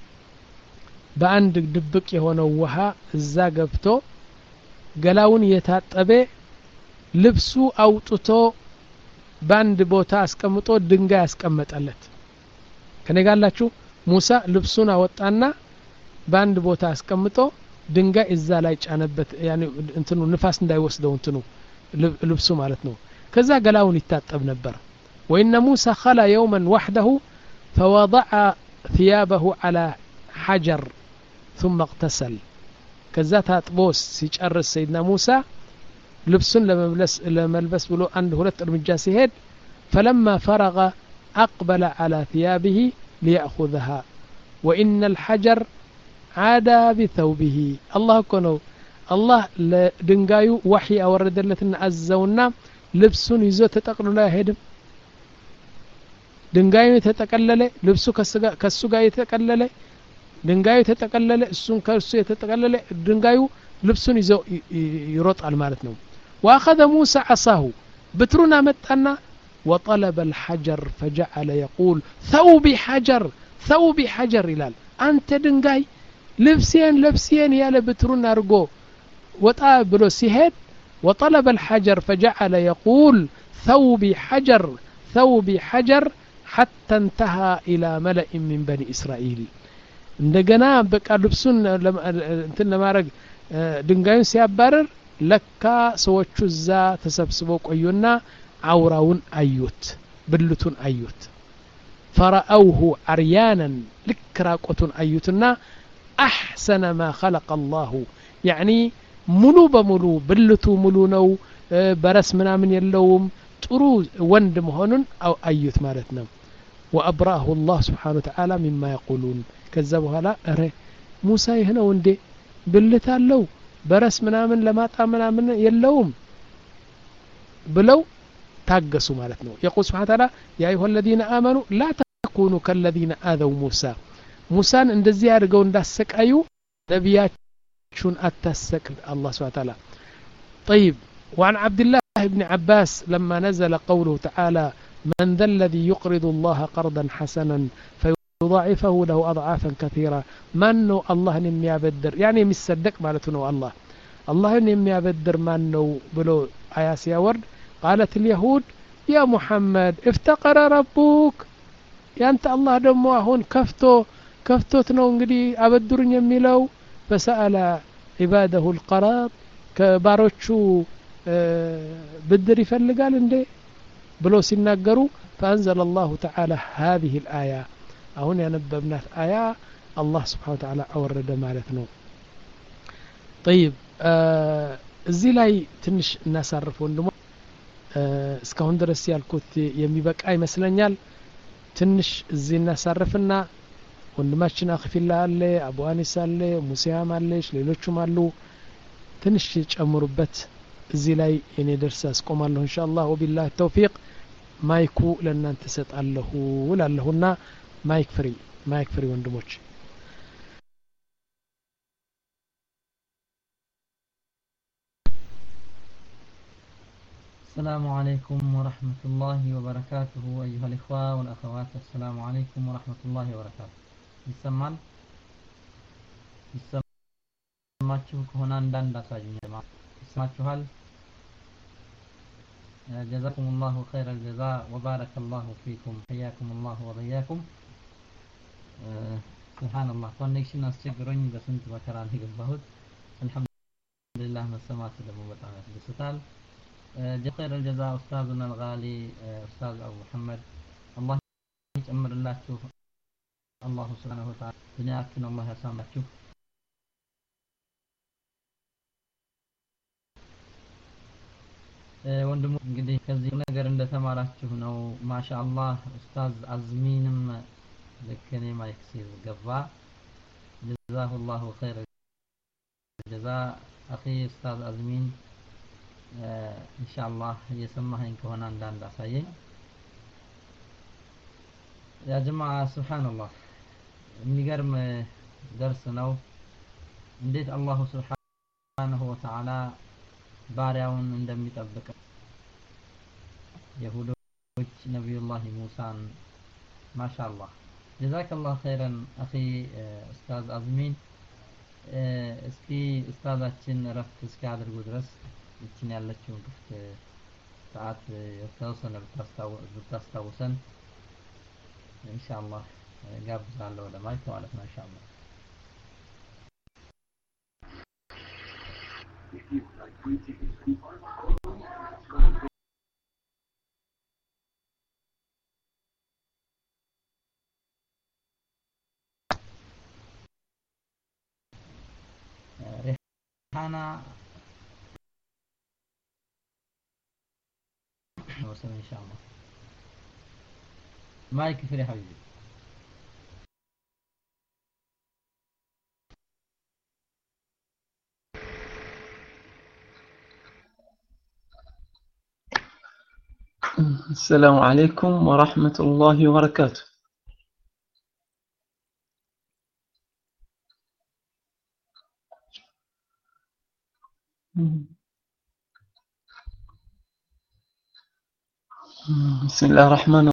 በአንድ ድብቅ የሆነው ውሃ እዛ ገብቶ ገላውን የታጠበ ልብሱ አውጥቶ ባንድ ቦታ አስቀምጦ ድንጋይ አስቀመጠለት ከነጋላችሁ ሙሳ ልብሱን አወጣና ባንድ ቦታ አስቀምጦ ድንጋይ እዛ ላይ ጫነበት ያኒ እንትኑ ንፋስ እንዳይወስደው እንትኑ ልብሱ ማለት ነው ከዛ ገላውን ይታጠብ ነበር وإن موسى خلا يوما وحده فوضع ثيابه على حجر ثم اغتسل كذا تطبوس ሲጨርስ سيدنا موسى لبسن لملبس لملبس بلو عند هلت ارمجا سيهد فلما فرغ أقبل على ثيابه ليأخذها وإن الحجر عاد بثوبه الله كنو الله دنقايو وحي أورد لتنا أزونا لبسن يزو تتقلل هدم دنقايو يتتقلل لبسو كسوغا يتتقلل دنقايو يتتقلل السون كسو يتتقلل دنقايو لبسن يزو يروط على مالتنا وأخذ موسى عصاه بترنا متنا وطلب الحجر فجعل يقول ثوبي حجر ثوبي حجر إلال أنت دنقاي لبسين لبسين يا لبترنا رجو وطابلو سيهد وطلب الحجر فجعل يقول ثوبي حجر ثوبي حجر حتى انتهى إلى ملأ من بني إسرائيل እንደገና በቃ ልብሱን እንትን ለማድረግ ድንጋዩን ሲያባረር ለካ ሰዎቹ እዛ ተሰብስበው ቆዩና አውራውን አዩት ብልቱን አዩት فرأوه عريانا لكراقوتن أيتنا أحسن ما خلق الله يعني ሙሉ በሙሉ ብልቱ ሙሉ ነው በረስ ምናምን የለውም ጥሩ ወንድ መሆኑን አዩት ማለት ነው وأبرأه الله سبحانه وتعالى مما يقولون ከዛ በኋላ አረ ሙሳ ይህ ነው እንዴ ብልት አለው በረስ ምናምን ለማጣ ምናምን የለውም ብለው ታገሱ ማለት ነው يقول سبحانه وتعالى يا أيها الذين آمنوا لا تكونوا كالذين آذوا موسى ሙሳን እንደዚህ አድርገው እንዳሰቃዩ ነቢያችሁን አታሰቅል الله سبحانه وتعالى طيب وعن عبد الله بن عباس لما نزل قوله تعالى من ذا الذي يقرض الله قرضا حسنا فيضاعفه له أضعافا كثيرة من نو الله نم يبدر يعني مصدق مالتنا الله الله نم يبدر من نو بلو آيات يورد قالت اليهود يا محمد افتقر ربك يا أنت الله دمو هون كفتو كفتوت نو እንግዲህ አበድሩኝ የሚለው فسأل عباده القراض ከባሮቹ ብድር ይፈልጋል እንዴ ብሎ ሲናገሩ فأنزل الله تعالى هذه الآية አሁን ያነበብናት አያ الله سبحانه وتعالى አወረደ ማለት ነው طيب እዚህ ላይ ትንሽ እናሳርፍ ወንድሞ እስካሁን ድረስ ያልኩት የሚበቃ ይመስለኛል ትንሽ እዚህ እናሳርፍና ወንድማችን አኽፊላ አለ አቡ አኒስ አለ ሙሲያም አለሽ ሌሎችም አሉ ትንሽ ጨምሩበት እዚህ ላይ እኔ ደርስ አስቆማለሁ ኢንሻአላህ ወቢላሂ ተውፊቅ ማይኩ ለእናንተ ሰጣለሁ ወላለሁና ማይክ ፍሪ ማይክ ፍሪ ወንድሞች السلام عليكم ورحمة الله وبركاته أيها الإخوة والأخوات السلام عليكم ورحمة الله وبركاته يسمعن يسمعችሁ ከሆነ አንዳንድ አሳዩኝ ማለት ይስማችኋል جزاكم الله خير الجزاء وبارك الله فيكم حياكم الله وبياكم سبحان الله ኮኔክሽን አስቸግሮኝ በስንት መከራ ነው የገባሁት አልহামዱሊላህ መሰማት ደግሞ በጣም ያስደስታል خير الجزاء أستاذنا الغالي أستاذ أبو محمد الله يجمر الله شوف الله سبحانه وتعالى دنياكنا الله يسامح شوف ወንድሙ እንግዲህ ከዚህ ነገር እንደተማራችሁ ነው ማሻአላህ ኡስታዝ አዝሚንም ለከኔ ማይክ ሲዝ ገባ جزاه الله خير الجزاء أخي أستاذ أزمين إن شاء الله يسمعين كهنا عندنا داسين يا جماعة سبحان الله نيجرم درسنا نديت الله سبحانه وتعالى بارعون عندما يطبق يهودوች نبي الله موسى ما شاء الله جزاك الله خيرا أخي أستاذ أزمين እስኪ ኡስታዛችን ረፍት እስኪያደርጉ ድረስ እቺን ያለችውን ክፍት ሰዓት የተወሰነ ብታስታውሰን ኢንሻአላህ ጋብዛለሁ ወደ ማይክ ማለት ነው ኢንሻአላህ ريحانة وصل إن شاء الله مايك فري حبيبي السلام عليكم ورحمة الله وبركاته بسم الله الرحمن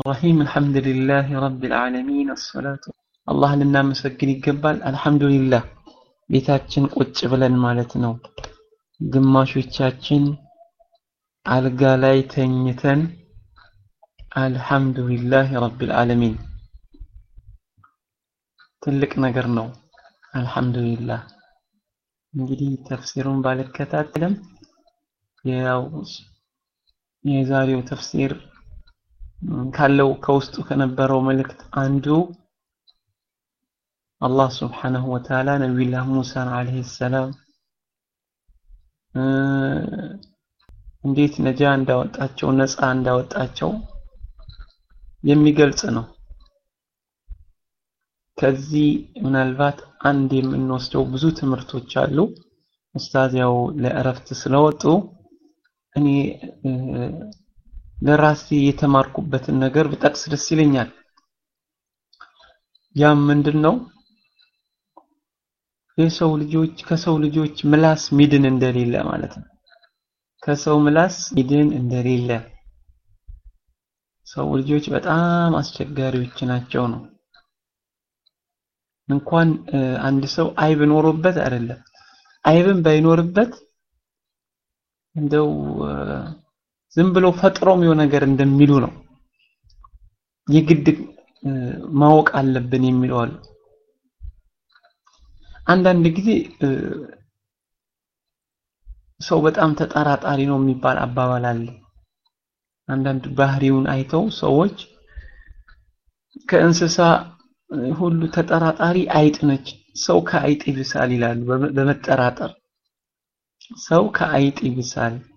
الرحيم الحمد لله رب العالمين الصلاة الله لنا مسجن يقبل الحمد لله ቤታችን ቁጭ ብለን ማለት ነው ግማሾቻችን አልጋ ላይ ተኝተን አልহামዱሊላህ ረብል ዓለሚን ትልቅ ነገር ነው አልহামዱሊላህ እንግዲህ ተፍሲሩን ባልከታተልም ያው የዛሬው ተፍሲር ካለው ከውስጡ ከነበረው መልእክት አንዱ አላህ Subhanahu Wa Ta'ala ነብዩላህ ሙሳ አለይሂ ሰላም እንዴት ነጃ እንዳወጣቸው ነፃ እንዳወጣቸው የሚገልጽ ነው ከዚህ ምናልባት አንድ የምንወስደው ብዙ ትምህርቶች አሉ ኡስታዝ ያው ለእረፍት ስለወጡ እኔ ለራሴ የተማርኩበትን ነገር በጠቅስ ደስ ይለኛል ያ ምንድነው የሰው ልጆች ከሰው ልጆች ምላስ ሚድን እንደሌለ ማለት ነው ከሰው ምላስ ሚድን እንደሌለ ሰው ልጆች በጣም አስቸጋሪዎች ናቸው ነው እንኳን አንድ ሰው አይብ ኖርበት አይደለም አይብን ባይኖርበት እንደው ዝም ብሎ ፈጥሮም የሆነ ነገር እንደሚሉ ነው የግድ ማወቅ አለብን የሚለው አለ አንዳንድ ጊዜ ሰው በጣም ተጣራጣሪ ነው የሚባል አባባል አለ አንዳንድ ባህሪውን አይተው ሰዎች ከእንስሳ ሁሉ ተጣራጣሪ አይጥ ነች ሰው ከአይጥ ይብሳል ይላሉ በመጠራጠር ሰው ከአይጥ ይብሳል